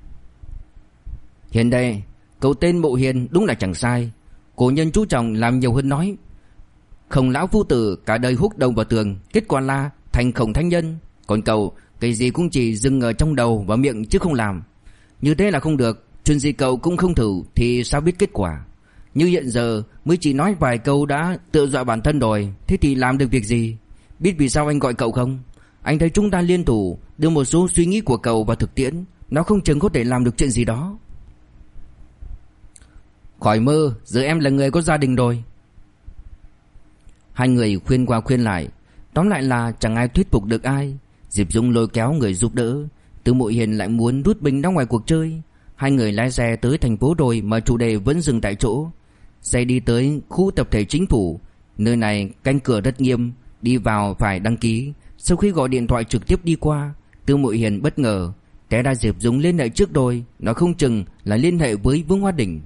Hiền đây, cậu tên Mộ Hiền đúng là chẳng sai. Cổ nhân chú trọng làm nhiều hơn nói. Không lão phu tử cả đời húc đầu vào tường, kết quả là thành khổng thánh nhân. Còn cậu, cái gì cũng chỉ dừng ở trong đầu và miệng chứ không làm. Như thế là không được. Chuyện gì cậu cũng không thử thì sao biết kết quả. Như hiện giờ mới chỉ nói vài câu đã tự dọa bản thân rồi. Thế thì làm được việc gì? Biết vì sao anh gọi cậu không? Anh thấy chúng ta liên thủ đưa một số suy nghĩ của cậu vào thực tiễn, nó không chừng có thể làm được chuyện gì đó. Khỏi mơ, giờ em là người có gia đình rồi. Hai người khuyên qua khuyên lại, tóm lại là chẳng ai thuyết phục được ai. Diệp Dũng lôi kéo người giúp đỡ, Từ Mộ Hiền lại muốn rút binh ra ngoài cuộc chơi. Hai người lái xe tới thành phố rồi mà chủ đề vẫn dừng tại chỗ. Xe đi tới khu tập thể chính phủ. Nơi này canh cửa rất nghiêm, đi vào phải đăng ký. Sau khi gọi điện thoại trực tiếp đi qua, Từ Mộ Hiền bất ngờ, té ra Diệp Dũng liên hệ trước rồi, nó không chừng là liên hệ với Vương Hoa Đình.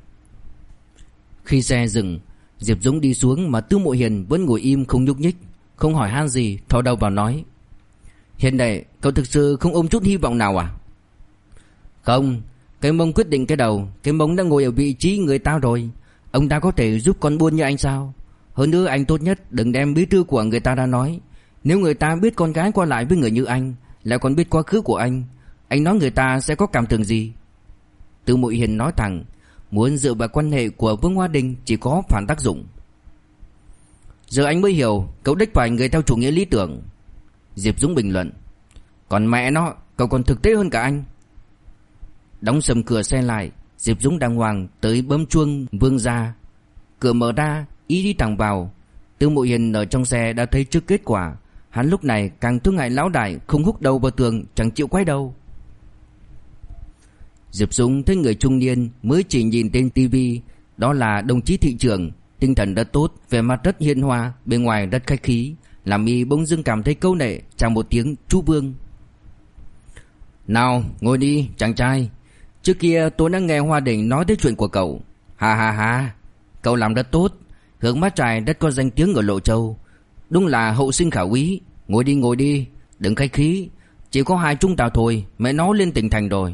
Khi xe dừng, Diệp Dũng đi xuống mà Từ Mộ Hiền vẫn ngồi im không nhúc nhích, không hỏi han gì, thò đầu vào nói: Hiền đệ, cậu thực sự không ôm chút hy vọng nào à? Không, cái mông quyết định cái đầu, cái mông đã ngồi ở vị trí người ta rồi. Ông ta có thể giúp con buôn như anh sao? Hơn nữa anh tốt nhất đừng đem bí thư của người ta ra nói. Nếu người ta biết con gái qua lại với người như anh, lại còn biết quá khứ của anh nói người ta sẽ có cảm tưởng gì? Từ Mộ Hiền nói thẳng, muốn dựa vào quan hệ của Vương Hoa Đình chỉ có phản tác dụng. Giờ anh mới hiểu, cậu đích phải người theo chủ nghĩa lý tưởng. Diệp Dũng bình luận: Còn mẹ nó, cậu còn thực tế hơn cả anh. Đóng sầm cửa xe lại, Diệp Dũng đàng hoàng tới bấm chuông Vương gia. Cửa mở ra, y đi thẳng vào. Từ Mộ Hiền ở trong xe đã thấy trước kết quả. Hắn lúc này càng thương ngại lão đại không húc đầu vào tường, chẳng chịu quay đầu. Diệp Dũng thấy người trung niên mới chỉ nhìn trên tivi, đó là đồng chí thị trưởng, tinh thần rất tốt, vẻ mặt rất hiền hòa, bên ngoài rất khách khí, làm y bỗng dưng cảm thấy câu nệ, chào một tiếng chú Vương. Nào, ngồi đi, chàng trai. Trước kia tôi đã nghe Hoa Đình nói tới chuyện của cậu. Ha ha ha, cậu làm rất tốt. Hướng Bá Trài rất có danh tiếng ở Lộ Châu. Đúng là hậu sinh khả úy. Ngồi đi, đừng khách khí. Chỉ có hai chúng ta thôi, mẹ nó lên tỉnh thành rồi.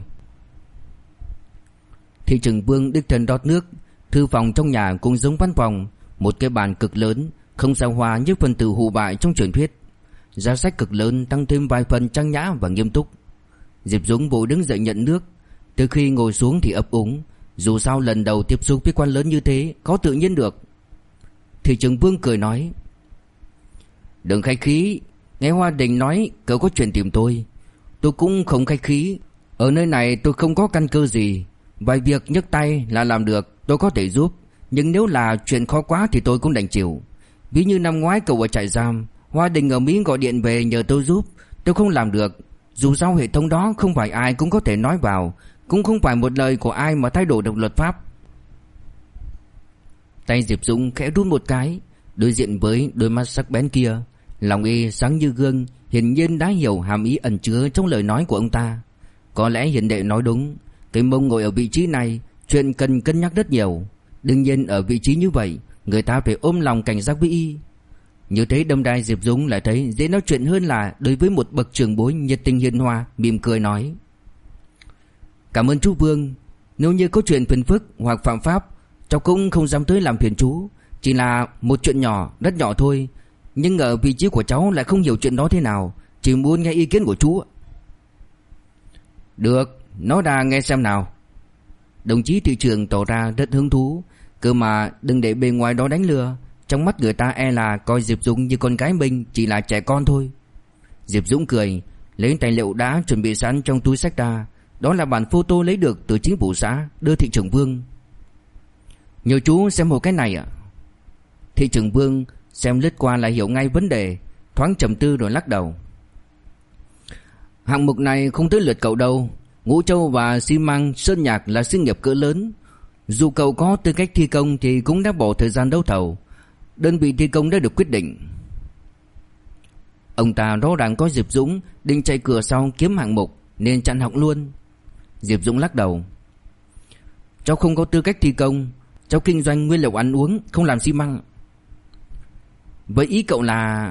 Thị trưởng Vương đích thân rót nước. Thư phòng trong nhà cũng giống văn phòng, một cái bàn cực lớn, không xa hoa như phần tử hù bại trong truyền thuyết. Giá sách cực lớn tăng thêm vài phần trang nhã và nghiêm túc. Diệp Dũng vội đứng dậy nhận nước. Từ khi ngồi xuống thì ấp úng, dù sao lần đầu tiếp xúc với quan lớn như thế, có tự nhiên được. Thị trưởng Vương cười nói: Đừng khách khí, nghe Hoa Đình nói cậu có chuyện tìm tôi cũng không khách khí. Ở nơi này tôi không có căn cơ gì, vài việc nhấc tay là làm được, tôi có thể giúp. Nhưng nếu là chuyện khó quá thì tôi cũng đành chịu. Ví như năm ngoái cậu ở trại giam, Hoa Đình ở Mỹ gọi điện về nhờ tôi giúp, tôi không làm được. Dù sao hệ thống đó không phải ai cũng có thể nói vào, cũng không phải một lời của ai mà thay đổi được luật pháp. Tay Diệp Dũng khẽ run một cái, đối diện với đôi mắt sắc bén kia, lòng y sáng như gương, hiển nhiên đã hiểu hàm ý ẩn chứa trong lời nói của ông ta. Có lẽ Hiền đệ nói đúng, cái mông ngồi ở vị trí này, chuyện cần cân nhắc rất nhiều. Đương nhiên ở vị trí như vậy, người ta phải ôm lòng cảnh giác với y. Như thế đâm đai Diệp Dũng lại thấy dễ nói chuyện hơn là đối với một bậc trưởng bối nhiệt tình hiền hòa, mỉm cười nói: Cảm ơn chú Vương, nếu như có chuyện phiền phức hoặc phạm pháp, cháu cũng không dám tới làm phiền chú. Chỉ là một chuyện nhỏ, rất nhỏ thôi, nhưng ở vị trí của cháu lại không hiểu chuyện đó thế nào, chỉ muốn nghe ý kiến của chú. Được, nói ra nghe xem nào. Đồng chí thị trưởng tỏ ra rất hứng thú. Cơ mà đừng để bề ngoài đó đánh lừa, trong mắt người ta e là coi Diệp Dũng như con gái mình, chỉ là trẻ con thôi. Diệp Dũng cười, lấy tài liệu đã chuẩn bị sẵn trong túi xách ra. Đó là bản photo lấy được từ chính phủ xã, đưa thị trưởng Vương. Nhờ chú xem một cái này ạ. Thị trưởng Vương xem lướt qua là hiểu ngay vấn đề, thoáng trầm tư rồi lắc đầu. Hạng mục này không tới lượt cậu đâu. Ngũ Châu và xi măng Sơn Nhạc là xí nghiệp cỡ lớn. Dù cậu có tư cách thi công thì cũng đã bỏ thời gian đấu thầu. Đơn vị thi công đã được quyết định. Ông ta rõ ràng có Diệp Dũng định chạy cửa sau kiếm hạng mục nên chặn họng luôn. Diệp Dũng lắc đầu. Cháu không có tư cách thi công. Cháu kinh doanh nguyên liệu ăn uống, không làm xi măng. Vậy ý cậu là...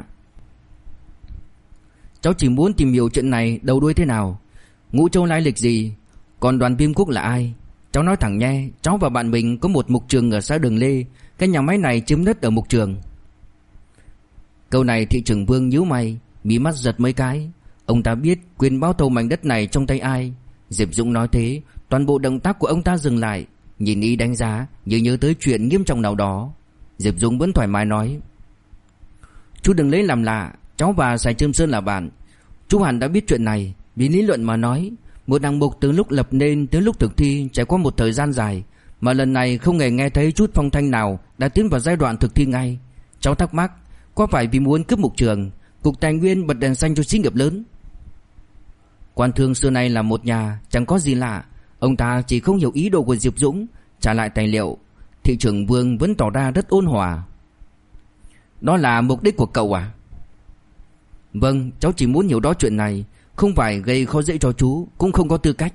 Cháu chỉ muốn tìm hiểu chuyện này đầu đuôi thế nào, Ngũ Châu lai lịch gì, còn Đoàn Viêm Quốc là ai. Cháu nói thẳng nghe, cháu và bạn mình có một mục trường ở xã Đường Lê. Cái nhà máy này chiếm đất ở mục trường. Câu này thị trưởng Vương nhíu mày, mí mắt giật mấy cái. Ông ta biết quyền bao thầu mảnh đất này trong tay ai. Diệp Dũng nói thế, toàn bộ động tác của ông ta dừng lại, nhìn y đánh giá như nhớ tới chuyện nghiêm trọng nào đó. Diệp Dũng vẫn thoải mái nói: Chú đừng lấy làm lạ, cháu và Sài Trâm Sơn là bạn. Chú hẳn đã biết chuyện này. Vì lý luận mà nói, một hạng mục từ lúc lập nên tới lúc thực thi trải qua một thời gian dài, mà lần này không hề nghe thấy chút phong thanh nào đã tiến vào giai đoạn thực thi ngay. Cháu thắc mắc, có phải vì muốn cướp mục trường, Cục Tài nguyên bật đèn xanh cho xí nghiệp lớn? Quan thương xưa nay là một nhà, chẳng có gì lạ. Ông ta chỉ không hiểu ý đồ của Diệp Dũng. Trả lại tài liệu, thị trưởng Vương vẫn tỏ ra rất ôn hòa. Đó là mục đích của cậu à? Vâng, cháu chỉ muốn hiểu rõ chuyện này, không phải gây khó dễ cho chú, cũng không có tư cách.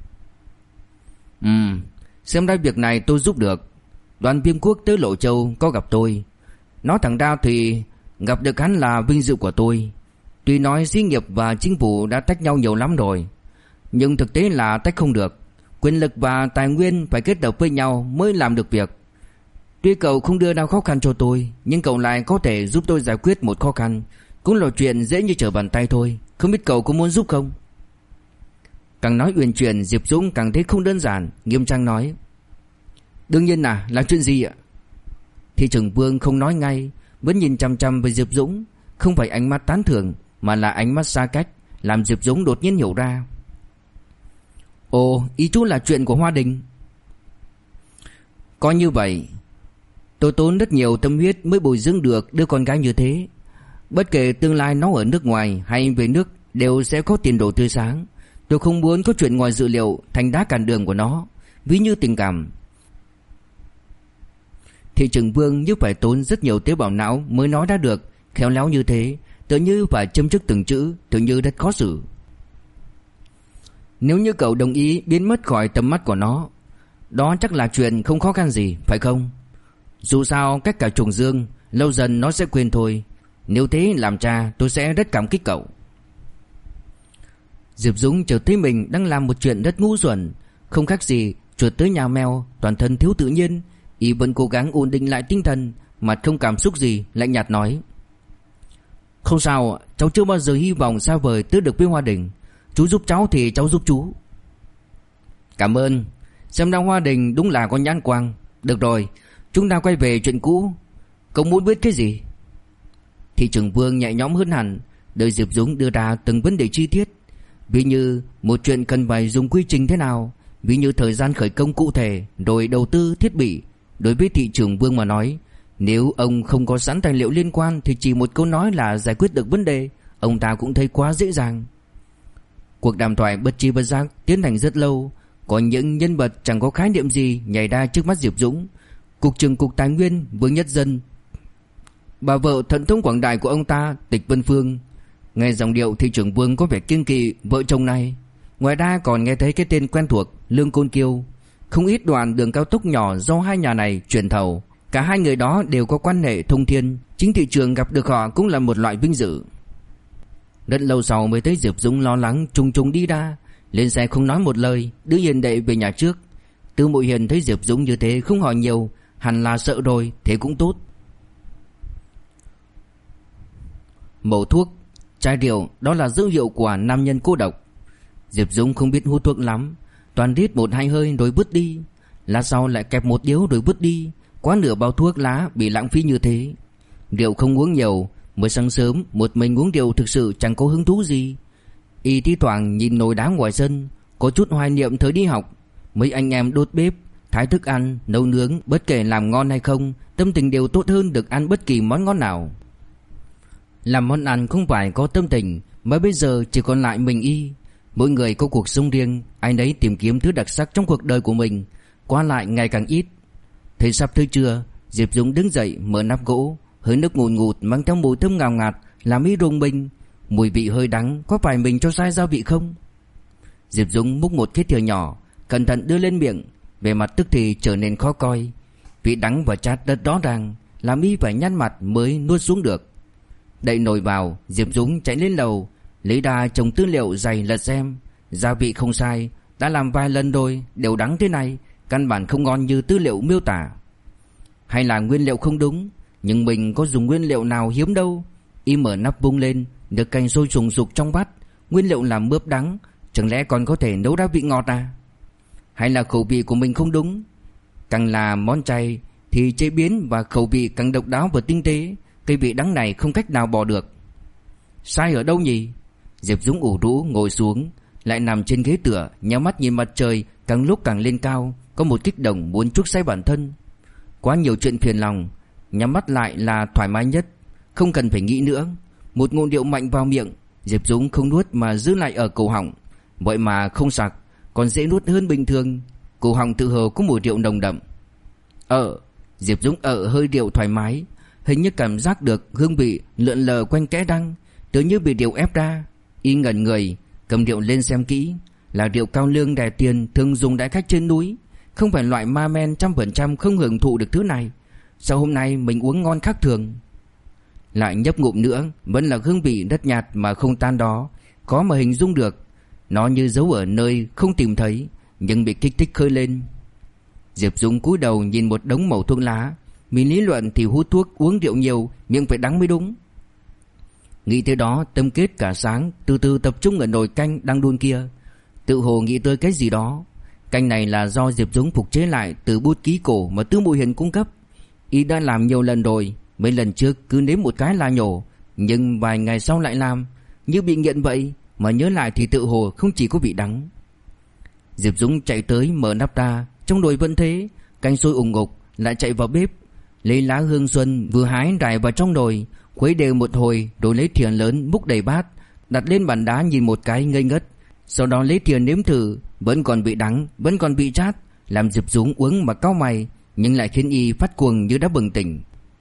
Xem ra việc này tôi giúp được. Đoàn Viêm Quốc tới Lộ Châu có gặp tôi. Nói thẳng ra thì gặp được hắn là vinh dự của tôi. Tuy nói xí nghiệp và chính phủ đã tách nhau nhiều lắm rồi, nhưng thực tế là tách không được. Quyền lực và tài nguyên phải kết hợp với nhau mới làm được việc. Tuy cậu không đưa ra khó khăn cho tôi, nhưng cậu lại có thể giúp tôi giải quyết một khó khăn, cũng là chuyện dễ như trở bàn tay thôi. Không biết cậu có muốn giúp không? Càng nói uyển chuyển, Diệp Dũng càng thấy không đơn giản, nghiêm trang nói: Đương nhiên là chuyện gì ạ? Thị trưởng Vương không nói ngay, vẫn nhìn chăm chăm về Diệp Dũng, không phải ánh mắt tán thưởng mà là ánh mắt xa cách, làm Diệp Dũng đột nhiên hiểu ra. Ồ, ý chú là chuyện của Hoa Đình. Coi như vậy. Tôi tốn rất nhiều tâm huyết mới bồi dưỡng được đứa con gái như thế. Bất kể tương lai nó ở nước ngoài hay về nước đều sẽ có tiền đồ tươi sáng. Tôi không muốn có chuyện ngoài dự liệu thành đá cản đường của nó, ví như tình cảm. Thị trưởng Vương như phải tốn rất nhiều tế bào não mới nói ra được, khéo léo như thế, tự như phải châm chước từng chữ, tự như rất khó xử. Nếu như cậu đồng ý biến mất khỏi tầm mắt của nó, đó chắc là chuyện không khó khăn gì, phải không? Dù sao cách cả trùng dương, lâu dần nó sẽ quên thôi. Nếu thế làm cha tôi sẽ rất cảm kích cậu. Diệp Dũng chợt thấy mình đang làm một chuyện rất ngu xuẩn, không khác gì chuột tới nhà mèo, toàn thân thiếu tự nhiên. Y vẫn cố gắng ổn định lại tinh thần, mặt không cảm xúc gì, lạnh nhạt nói: Không sao, cháu chưa bao giờ hy vọng xa vời tới được với Hoa Đình. Chú giúp cháu thì cháu giúp chú. Cảm ơn. Xem ra Hoa Đình đúng là có nhãn quang. Được rồi, chúng ta quay về chuyện cũ. Cậu muốn biết cái gì? Thị trưởng Vương nhẹ nhõm hơn hẳn, đợi Diệp Dũng đưa ra từng vấn đề chi tiết. Ví như một chuyện cần phải dùng quy trình thế nào, ví như thời gian khởi công cụ thể, rồi đầu tư thiết bị. Đối với thị trưởng Vương mà nói, nếu ông không có sẵn tài liệu liên quan thì chỉ một câu nói là giải quyết được vấn đề. Ông ta cũng thấy quá dễ dàng. Cuộc đàm thoại bất chi bất giác tiến hành rất lâu. Có những nhân vật chẳng có khái niệm gì nhảy ra trước mắt Diệp Dũng: Cục trưởng Cục Tài nguyên Vương Nhất Dân, bà vợ thần thông quảng đại của ông ta Tịch Vân Phương. Nghe giọng điệu thị trưởng Vương có vẻ kiêng kỵ vợ chồng này. Ngoài ra còn nghe thấy cái tên quen thuộc Lương Côn Kiêu. Không ít đoạn đường cao tốc nhỏ do hai nhà này chuyển thầu. Cả hai người đó đều có quan hệ thông thiên. Chính thị trường gặp được họ cũng là một loại vinh dự. Rất lâu sau mới thấy Diệp Dũng lo lắng trùng trùng đi ra, lên xe không nói một lời, đưa Hiền đệ về nhà trước. Tư Mộ Hiền thấy Diệp Dũng như thế không hỏi nhiều, hẳn là sợ rồi, thế cũng tốt. Mẩu thuốc, chai rượu, đó là dấu hiệu của nam nhân cô độc. Diệp Dũng không biết hút thuốc lắm, toàn rít một hai hơi rồi vứt đi. Lát sau lại kẹp một điếu rồi vứt đi. Quá nửa bao thuốc lá bị lãng phí như thế. Rượu không uống nhiều, mới sáng sớm một mình uống rượu thực sự chẳng có hứng thú gì. Y thi thoảng nhìn nồi đá ngoài sân, có chút hoài niệm thời đi học. Mấy anh em đốt bếp, thái thức ăn, nấu nướng, bất kể làm ngon hay không, tâm tình đều tốt hơn được ăn bất kỳ món ngon nào. Làm món ăn không phải có tâm tình, mà bây giờ chỉ còn lại mình Y. Mỗi người có cuộc sống riêng, ai nấy tìm kiếm thứ đặc sắc trong cuộc đời của mình, qua lại ngày càng ít. Thấy sắp tới trưa, Diệp Dũng đứng dậy mở nắp gỗ, hơi nước ngùn ngụt mang theo mùi thơm ngào ngạt làm Y rùng mình. Mùi vị hơi đắng, có phải mình cho sai gia vị không? Diệp Dũng múc một cái thìa nhỏ, cẩn thận đưa lên miệng, vẻ mặt tức thì trở nên khó coi. Vị đắng và chát rất rõ ràng, làm y phải nhăn mặt mới nuốt xuống được. Đậy nồi vào, Diệp Dũng chạy lên lầu, lấy ra chồng tư liệu dày lật xem. Gia vị không sai, đã làm vài lần rồi, đều đắng thế này, căn bản không ngon như tư liệu miêu tả. Hay là nguyên liệu không đúng, nhưng mình có dùng nguyên liệu nào hiếm đâu. Y mở nắp vung lên, nước canh sôi sùng sục trong bát. Nguyên liệu làm mướp đắng, chẳng lẽ còn có thể nấu ra vị ngọt à? Hay là khẩu vị của mình không đúng? Càng là món chay thì chế biến và khẩu vị càng độc đáo và tinh tế. Cái vị đắng này không cách nào bỏ được. Sai ở đâu nhỉ? Diệp Dũng ủ rũ ngồi xuống, lại nằm trên ghế tựa, nhắm mắt nhìn mặt trời càng lúc càng lên cao, có một kích động muốn trút say bản thân. Quá nhiều chuyện phiền lòng, nhắm mắt lại là thoải mái nhất, không cần phải nghĩ nữa. Một ngụm rượu mạnh vào miệng, Diệp Dũng không nuốt mà giữ lại ở cổ họng. Vậy mà không sặc, còn dễ nuốt hơn bình thường. Cổ họng tự hồ có mùi rượu nồng đậm. Diệp Dũng hơi rượu thoải mái, hình như cảm giác được hương vị lượn lờ quanh kẽ răng, tựa như bị rượu ép ra. Y ngẩn người, cầm rượu lên xem kỹ, là rượu cao lương rẻ tiền thường dùng đãi khách trên núi, không phải loại ma men 100% không hưởng thụ được thứ này. Sao hôm nay mình uống ngon khác thường? Lại nhấp ngụm nữa, vẫn là hương vị rất nhạt mà không tan đó, khó mà hình dung được. Nó như giấu ở nơi không tìm thấy, nhưng bị kích thích khơi lên. Diệp Dũng cúi đầu nhìn một đống mẩu thuốc lá. Mình lý luận thì hút thuốc uống rượu nhiều, miệng phải đắng mới đúng. Nghĩ tới đó, tâm kết cả sáng từ từ tập trung ở nồi canh đang đun kia. Tự hồ nghĩ tới cái gì đó. Canh này là do Diệp Dũng phục chế lại từ bút ký cổ mà Tư Mộ Hiền cung cấp. Y đã làm nhiều lần rồi, mấy lần trước cứ nếm một cái là nhổ, nhưng vài ngày sau lại làm, như bị nghiện vậy. Mà nhớ lại thì tự hồ không chỉ có vị đắng. Diệp Dũng chạy tới mở nắp ra, trong nồi vẫn thế, canh sôi ủng ngục, lại chạy vào bếp, lấy lá hương xuân vừa hái rải vào trong nồi, khuấy đều một hồi rồi lấy thìa lớn múc đầy bát, đặt lên bàn đá nhìn một cái ngây ngất. Sau đó lấy thìa nếm thử, vẫn còn bị đắng, vẫn còn bị chát, làm Diệp Dũng uống mà cau mày, nhưng lại khiến y phát cuồng như đã bừng tỉnh.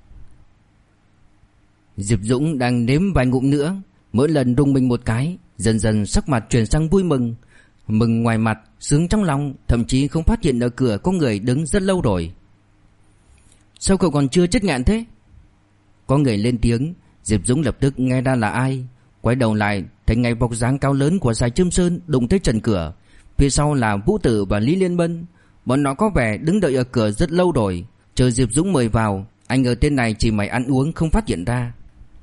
Diệp Dũng đang nếm vài ngụm nữa, mỗi lần rung mình một cái, dần dần sắc mặt chuyển sang vui mừng. Mừng ngoài mặt, sướng trong lòng, thậm chí không phát hiện ở cửa có người đứng rất lâu rồi. Sao cậu còn chưa chết ngạn thế? Có người lên tiếng. Diệp Dũng lập tức nghe ra là ai. Quay đầu lại thấy ngay bọc dáng cao lớn của Sài Trâm Sơn đụng tới trần cửa. Phía sau là Vũ Tử và Lý Liên Bân. Bọn nó có vẻ đứng đợi ở cửa rất lâu rồi, chờ Diệp Dũng mời vào. Anh ở tên này chỉ mày ăn uống không phát hiện ra.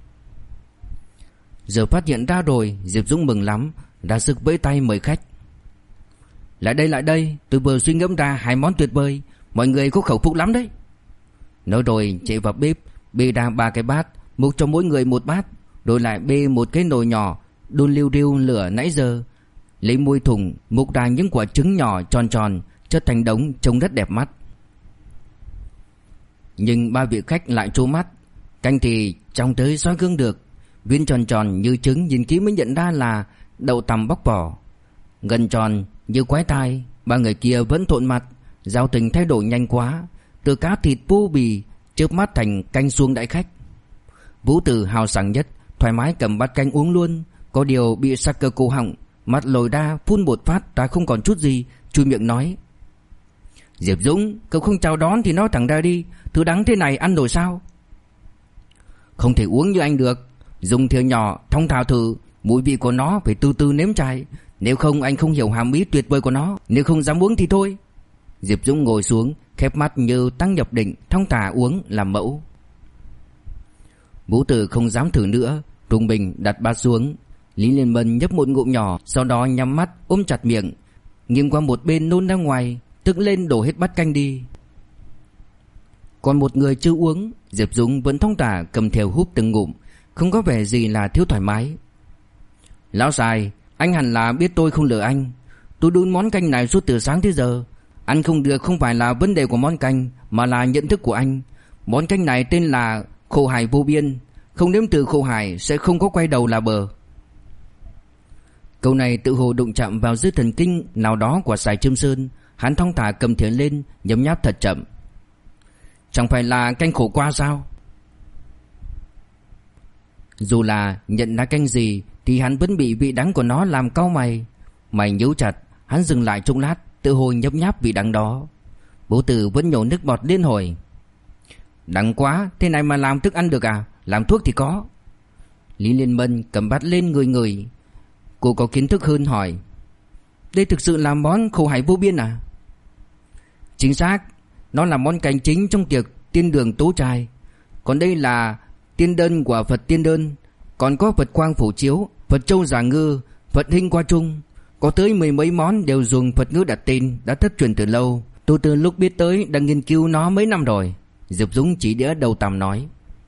Giờ phát hiện ra rồi, Diệp Dũng mừng lắm, ra sức vẫy tay mời khách. Lại đây, tôi vừa suy ngẫm ra hai món tuyệt vời, mọi người có khẩu phục lắm đấy. Nói rồi chạy vào bếp, bê ra 3 cái bát, múc cho mỗi người một bát, rồi lại bê một cái nồi nhỏ, đun liu riu lửa nãy giờ, lấy muôi thùng múc ra những quả trứng nhỏ tròn tròn, chất thành đống trông rất đẹp mắt. Nhưng 3 vị khách lại trố mắt, canh thì trong tới soi gương được, viên tròn tròn như trứng nhìn kỹ mới nhận ra là đậu tằm bóc vỏ, gần tròn như quái tai. 3 người kia vẫn thộn mặt, giao tình thay đổi nhanh quá, từ cá thịt vô bì chớp mắt thành canh suông đại khách. Vũ Tử hào sảng nhất, thoải mái cầm bát canh uống luôn, có điều bị sặc cơ cổ họng, mắt lồi ra phun một phát ra không còn chút gì, chui miệng nói: Diệp Dũng, cậu không chào đón thì nói thẳng ra đi, thứ đắng thế này ăn nổi sao? Không thể uống như anh được, dùng thìa nhỏ thong thả thử, mùi vị của nó phải từ từ nếm trải, nếu không anh không hiểu hàm ý tuyệt vời của nó, nếu không dám uống thì thôi. Diệp Dũng ngồi xuống, khép mắt như tăng nhập định, thong thả uống làm mẫu. Vũ Tử không dám thử nữa, trùng bình đặt bát xuống. Lý Liên Bân nhấp một ngụm nhỏ, sau đó nhắm mắt ôm chặt miệng, nghiêng qua một bên nôn ra ngoài, tức lên đổ hết bát canh đi. Còn một người chưa uống, Diệp Dũng vẫn thong thả cầm thìa húp từng ngụm, không có vẻ gì là thiếu thoải mái. Lão Sài, anh hẳn là biết tôi không lừa anh. Tôi đun món canh này suốt từ sáng tới giờ. Ăn không được không phải là vấn đề của món canh, mà là nhận thức của anh. Món canh này tên là khổ hải vô biên, không nếm từ khổ hải sẽ không có quay đầu là bờ. Câu này tự hồ đụng chạm vào dư thần kinh nào đó của Sài Trâm Sơn. Hắn thong thả cầm thìa lên, nhấm nháp thật chậm. Chẳng phải là canh khổ qua sao? Dù là nhận ra canh gì thì hắn vẫn bị vị đắng của nó làm cau mày. Mày nhíu chặt, hắn dừng lại trong lát, tự hồ nhấm nháp vị đắng đó. Bố Tử vẫn nhổ nước bọt liên hồi. Đắng quá, thế này mà làm thức ăn được à? Làm thuốc thì có. Lý Liên Bân cầm bát lên người. Cô có kiến thức hơn hỏi: Đây thực sự là món khổ hải vô biên à? Chính xác, nó là món canh chính trong tiệc tiên đường tố trai. Còn đây là tiên đơn của Phật Tiên Đơn. Còn có Phật Quang Phổ Chiếu, Phật Châu Giả Ngư, Phật Hinh Qua Trung. Có tới 10 mấy món đều dùng Phật ngữ đặt tên, đã thất truyền từ lâu. Tôi từ lúc biết tới đã nghiên cứu nó mấy năm rồi. Diệp Dũng chỉ đĩa đầu tằm nói.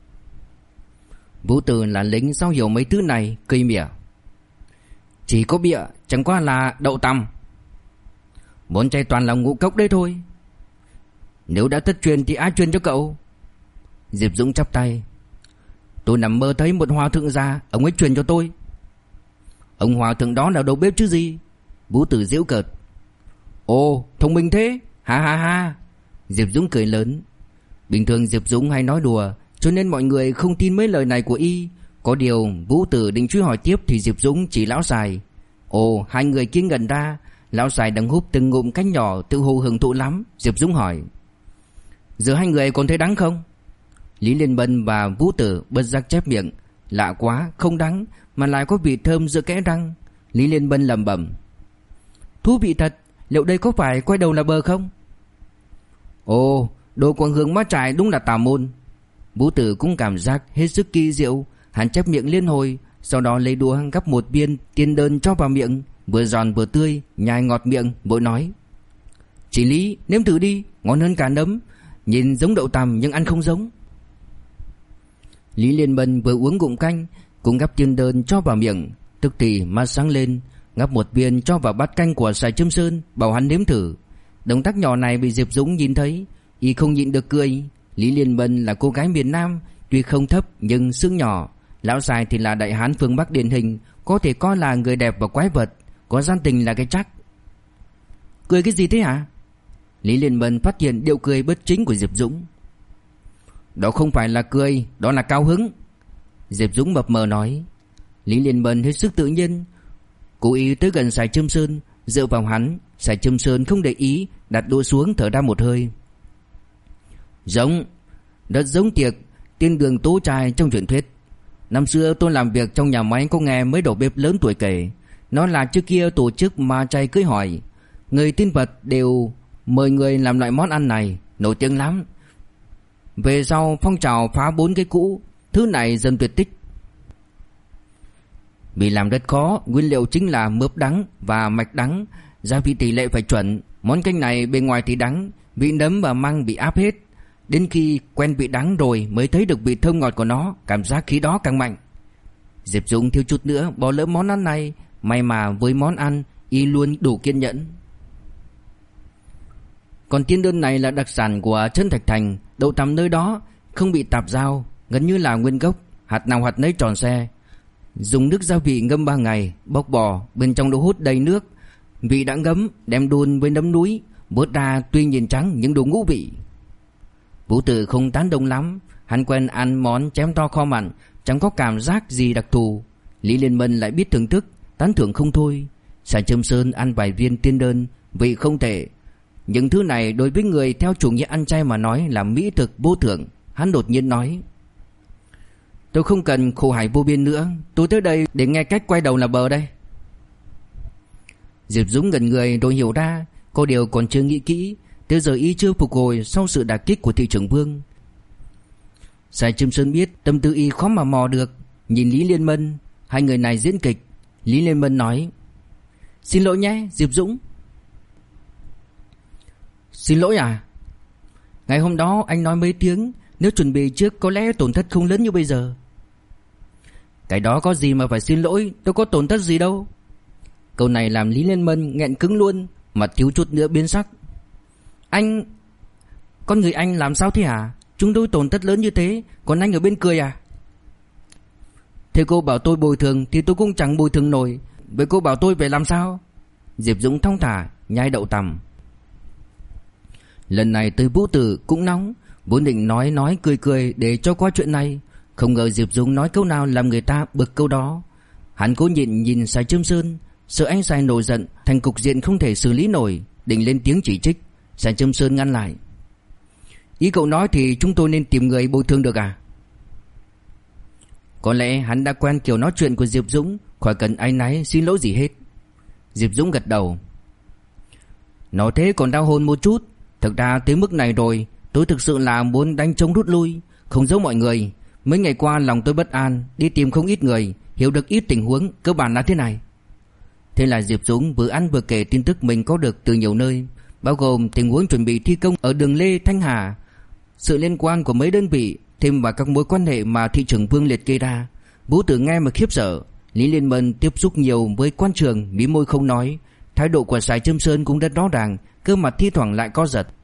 Vũ Từ là lính sao hiểu mấy thứ này, cây mỉa. Chỉ có bịa, chẳng qua là đậu tằm. Món chay toàn là ngũ cốc đấy thôi. Nếu đã thất truyền thì ai truyền cho cậu? Diệp Dũng chắp tay. Tôi nằm mơ thấy một hòa thượng già, ông ấy truyền cho tôi. Ông hòa thượng đó là đầu bếp chứ gì? Vũ Tử giễu cợt. Ồ, thông minh thế, ha ha ha. Diệp Dũng cười lớn. Bình thường Diệp Dũng hay nói đùa, cho nên mọi người không tin mấy lời này của y. Có điều Vũ Tử định truy hỏi tiếp thì Diệp Dũng chỉ lão Sài. Ồ, hai người kia gần ra. Lão Sài đang húp từng ngụm cánh nhỏ, tự hồ hưởng thụ lắm. Diệp Dũng hỏi: Giờ hai người còn thấy đắng không? Lý Liên Bân và Vũ Tử bất giác chép miệng. Lạ quá, không đắng mà lại có vị thơm giữa kẽ răng. Lý Liên Bân lẩm bẩm: Thú vị thật, liệu đây có phải quay đầu là bờ không? Ồ, đồ quảng hương má trải đúng là tà môn. Vũ Tử cũng cảm giác hết sức kỳ diệu. Hắn chép miệng liên hồi, sau đó lấy đũa gắp một viên tiên đơn cho vào miệng, vừa giòn vừa tươi, nhai ngọt miệng, vội nói: Chị Lý, nếm thử đi, ngon hơn cả nấm. Nhìn giống đậu tằm nhưng ăn không giống. Lý Liên Bân vừa uống ngụm canh, cũng gắp tiên đơn cho vào miệng, tức thì mắt sáng lên, gắp một viên cho vào bát canh của Sài Châm Sơn, bảo hắn nếm thử. Động tác nhỏ này bị Diệp Dũng nhìn thấy, y không nhịn được cười. Lý Liên Bân là cô gái miền Nam, tuy không thấp nhưng xương nhỏ. Lão Sài thì là đại hán phương Bắc điển hình, có thể coi là người đẹp và quái vật, có gian tình là cái chắc. Cười cái gì thế hả? Lý Liên Bân phát hiện điệu cười bất chính của Diệp Dũng. Đó không phải là cười, đó là cao hứng. Diệp Dũng mập mờ nói. Lý Liên Bân hết sức tự nhiên. Cố ý tới gần Sài Châm Sơn, dựa vào hắn. Sài Châm Sơn không để ý, đặt đũa xuống thở ra một hơi. Giống, rất giống tiệc tiên đường tố trai trong truyền thuyết. Năm xưa tôi làm việc trong nhà máy có nghe mấy đầu bếp lớn tuổi kể. Nó là trước kia tổ chức ma chay cưới hỏi, người tin Phật đều mời người làm loại món ăn này, nổi tiếng lắm. Về sau phong trào phá 4 cái cũ, thứ này dần tuyệt tích. Vì làm rất khó, nguyên liệu chính là mướp đắng và mạch đắng, gia vị tỷ lệ phải chuẩn. Món canh này bên ngoài thì đắng, vị nấm và măng bị áp hết. Đến khi quen vị đắng rồi mới thấy được vị thơm ngọt của nó, cảm giác khí đó càng mạnh. Diệp Dũng thiếu chút nữa bỏ lỡ món ăn này, may mà với món ăn y luôn đủ kiên nhẫn. Còn tiên đơn này là đặc sản của Trấn Thạch Thành, đậu tằm nơi đó không bị tạp dao, gần như là nguyên gốc, hạt nào hạt nấy tròn xe. Dùng nước gia vị ngâm 3 ngày, bóc vỏ, bên trong đỗ hút đầy nước, vị đã ngấm, đem đun với nấm núi, vớt ra tuy nhìn trắng nhưng đủ ngũ vị. Vũ Tử không tán đồng lắm, hắn quen ăn món chém to kho mặn, chẳng có cảm giác gì đặc thù. Lý Liên Bân lại biết thưởng thức, tán thưởng không thôi. Sài Châm Sơn ăn vài viên tiên đơn, vị không tệ. Những thứ này đối với người theo chủ nghĩa ăn chay mà nói là mỹ thực vô thượng. Hắn đột nhiên nói: Tôi không cần khổ hải vô biên nữa, tôi tới đây để nghe cách quay đầu là bờ đây. Diệp Dũng ngẩn người rồi hiểu ra, có điều còn chưa nghĩ kỹ. Tới giờ y chưa phục hồi sau sự đả kích của thị trưởng Vương. Sài Châm Sơn biết tâm tư y khó mà mò được, nhìn Lý Liên Bân, hai người này diễn kịch. Lý Liên Bân nói: Xin lỗi nhé Diệp Dũng. Xin lỗi à? Ngày hôm đó anh nói mấy tiếng, nếu chuẩn bị trước có lẽ tổn thất không lớn như bây giờ. Cái đó có gì mà phải xin lỗi, tôi có tổn thất gì đâu. Câu này làm Lý Liên Bân nghẹn cứng luôn, mặt thiếu chút nữa biến sắc. Anh... Con người anh làm sao thế hả? Chúng tôi tổn thất lớn như thế, còn anh ở bên cười à? Thế cô bảo tôi bồi thường thì tôi cũng chẳng bồi thường nổi. Vậy cô bảo tôi phải làm sao? Diệp Dũng thong thả nhai đậu tằm. Lần này tới Vũ Tử cũng nóng, vốn định nói cười để cho qua chuyện này, không ngờ Diệp Dũng nói câu nào làm người ta bực câu đó. Hắn cố nhịn nhìn Sài Châm Sơn, sợ anh Sài nổi giận thành cục diện không thể xử lý nổi, định lên tiếng chỉ trích. Sài Châm Sơn ngăn lại. Ý cậu nói thì chúng tôi nên tìm người bồi thường được à? Có lẽ hắn đã quen kiểu nói chuyện của Diệp Dũng, khỏi cần áy náy xin lỗi gì hết. Diệp Dũng gật đầu. Nói thế còn đau hồn một chút. Thực ra tới mức này rồi, tôi thực sự là muốn đánh trống rút lui. Không giấu mọi người, mấy ngày qua lòng tôi bất an, đi tìm không ít người, hiểu được ít tình huống cơ bản là thế này. Thế là Diệp Dũng vừa ăn vừa kể tin tức mình có được từ nhiều nơi, bao gồm tình huống chuẩn bị thi công ở đường Lê Thanh Hà, sự liên quan của mấy đơn vị, thêm vào các mối quan hệ mà thị trưởng Vương liệt kê ra. Vũ Tử nghe mà khiếp sợ. Lý Liên Mân tiếp xúc nhiều với quan trường, mí môi không nói. Thái độ của Sài Trâm Sơn cũng rất rõ ràng, cơ mặt thi thoảng lại co giật.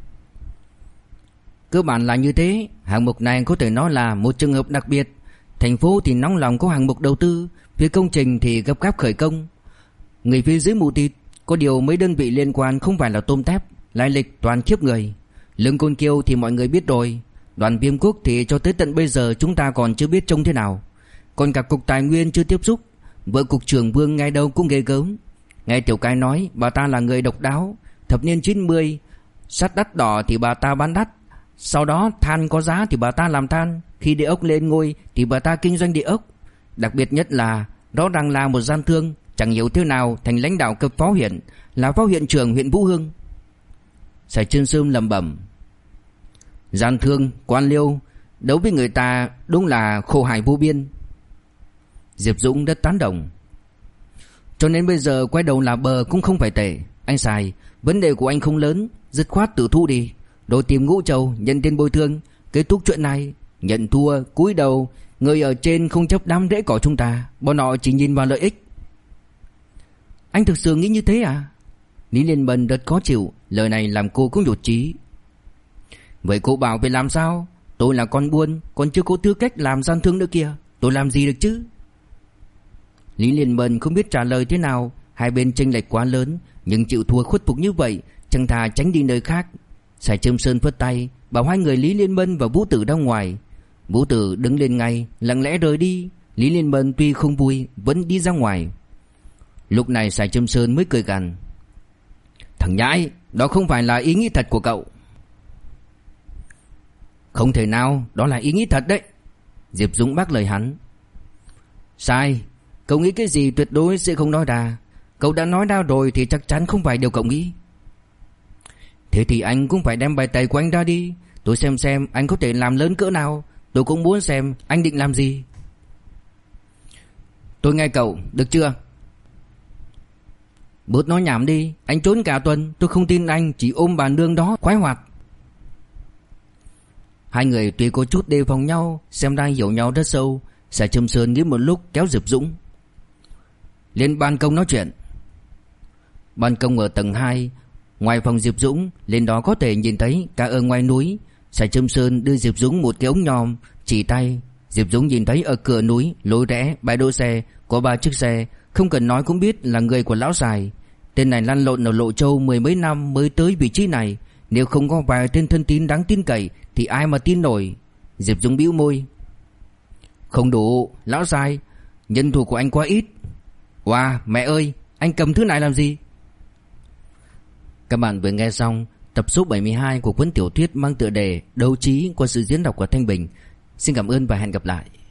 Cơ bản là như thế. Hạng mục này có thể nói là một trường hợp đặc biệt. Thành phố thì nóng lòng có hạng mục đầu tư, phía công trình thì gấp gáp khởi công. Người phía dưới mù tịt. Có điều mấy đơn vị liên quan không phải là tôm tép, lai lịch toàn khiếp người. Lương Côn Kiêu thì mọi người biết rồi. Đoàn Viêm Quốc thì cho tới tận bây giờ chúng ta còn chưa biết trông thế nào. Còn cả cục tài nguyên chưa tiếp xúc. Vợ cục trưởng Vương ngay đâu cũng ghê gớm. Nghe Tiểu Cái nói bà ta là người độc đáo. Thập niên 90, sắt đắt đỏ thì bà ta bán đắt. Sau đó than có giá thì bà ta làm than. Khi địa ốc lên ngôi thì bà ta kinh doanh địa ốc. Đặc biệt nhất là rõ ràng là một gian thương, chẳng hiểu thế nào thành lãnh đạo cấp phó huyện, là phó huyện trưởng huyện Vũ Hương. Sài Trân Sơn lẩm bẩm. Gian thương, quan liêu, đấu với người ta đúng là khổ hải vô biên. Diệp Dũng rất tán đồng. Cho nên bây giờ quay đầu là bờ cũng không phải tệ. Anh Sài, vấn đề của anh không lớn, dứt khoát tự thu đi, rồi tìm Ngũ Châu nhận tiền bồi thường, kết thúc chuyện này. Nhận thua, cúi đầu, người ở trên không chấp đám rễ cỏ chúng ta, bọn họ chỉ nhìn vào lợi ích. Anh thực sự nghĩ như thế à? Lý Liên Bân rất khó chịu, lời này làm cô cũng nhụt chí. Vậy cô bảo phải làm sao? Tôi là con buôn, còn chưa có tư cách làm gian thương nữa kìa, tôi làm gì được chứ? Lý Liên Bân không biết trả lời thế nào. Hai bên chênh lệch quá lớn, nhưng chịu thua khuất phục như vậy, chẳng thà tránh đi nơi khác. Sài Trâm Sơn phất tay bảo hai người Lý Liên Bân và Vũ Tử ra ngoài. Vũ Tử đứng lên ngay, lặng lẽ rời đi. Lý Liên Bân tuy không vui vẫn đi ra ngoài. Lúc này Sài Trâm Sơn mới cười gằn. Thằng nhãi, đó không phải là ý nghĩ thật của cậu. Không thể nào, đó là ý nghĩ thật đấy. Diệp Dũng bác lời hắn. Sai, cậu nghĩ cái gì tuyệt đối sẽ không nói ra. Cậu đã nói ra rồi thì chắc chắn không phải điều cậu nghĩ. Thế thì anh cũng phải đem bài tẩy của anh ra đi. Tôi xem anh có thể làm lớn cỡ nào. Tôi cũng muốn xem anh định làm gì. Tôi nghe cậu, được chưa? Bớt nói nhảm đi. Anh trốn cả tuần, tôi không tin anh chỉ ôm bà nương đó khoái hoạt. Hai người tuy có chút đề phòng nhau, xem ra hiểu nhau rất sâu. Sài Trâm Sơn nghĩ một lúc kéo Diệp Dũng lên ban công nói chuyện. Ban công ở tầng 2, ngoài phòng Diệp Dũng, lên đó có thể nhìn thấy cả ở ngoài núi. Sài Trâm Sơn đưa Diệp Dũng một cái ống nhòm, chỉ tay. Diệp Dũng nhìn thấy ở cửa núi, lối rẽ, bãi đỗ xe có 3 chiếc xe, không cần nói cũng biết là người của lão Sài. Tên này lăn lộn ở Lộ Châu 10 mấy năm mới tới vị trí này, nếu không có vài tên thân tín đáng tin cậy thì ai mà tin nổi. Diệp Dũng bĩu môi. Không đủ, lão Sài, nhân thủ của anh quá ít. Wow, mẹ ơi, anh cầm thứ này làm gì? Các bạn vừa nghe xong tập số 72 của cuốn tiểu thuyết mang tựa đề Đấu trí qua sự diễn đọc của Thanh Bình. Xin cảm ơn và hẹn gặp lại.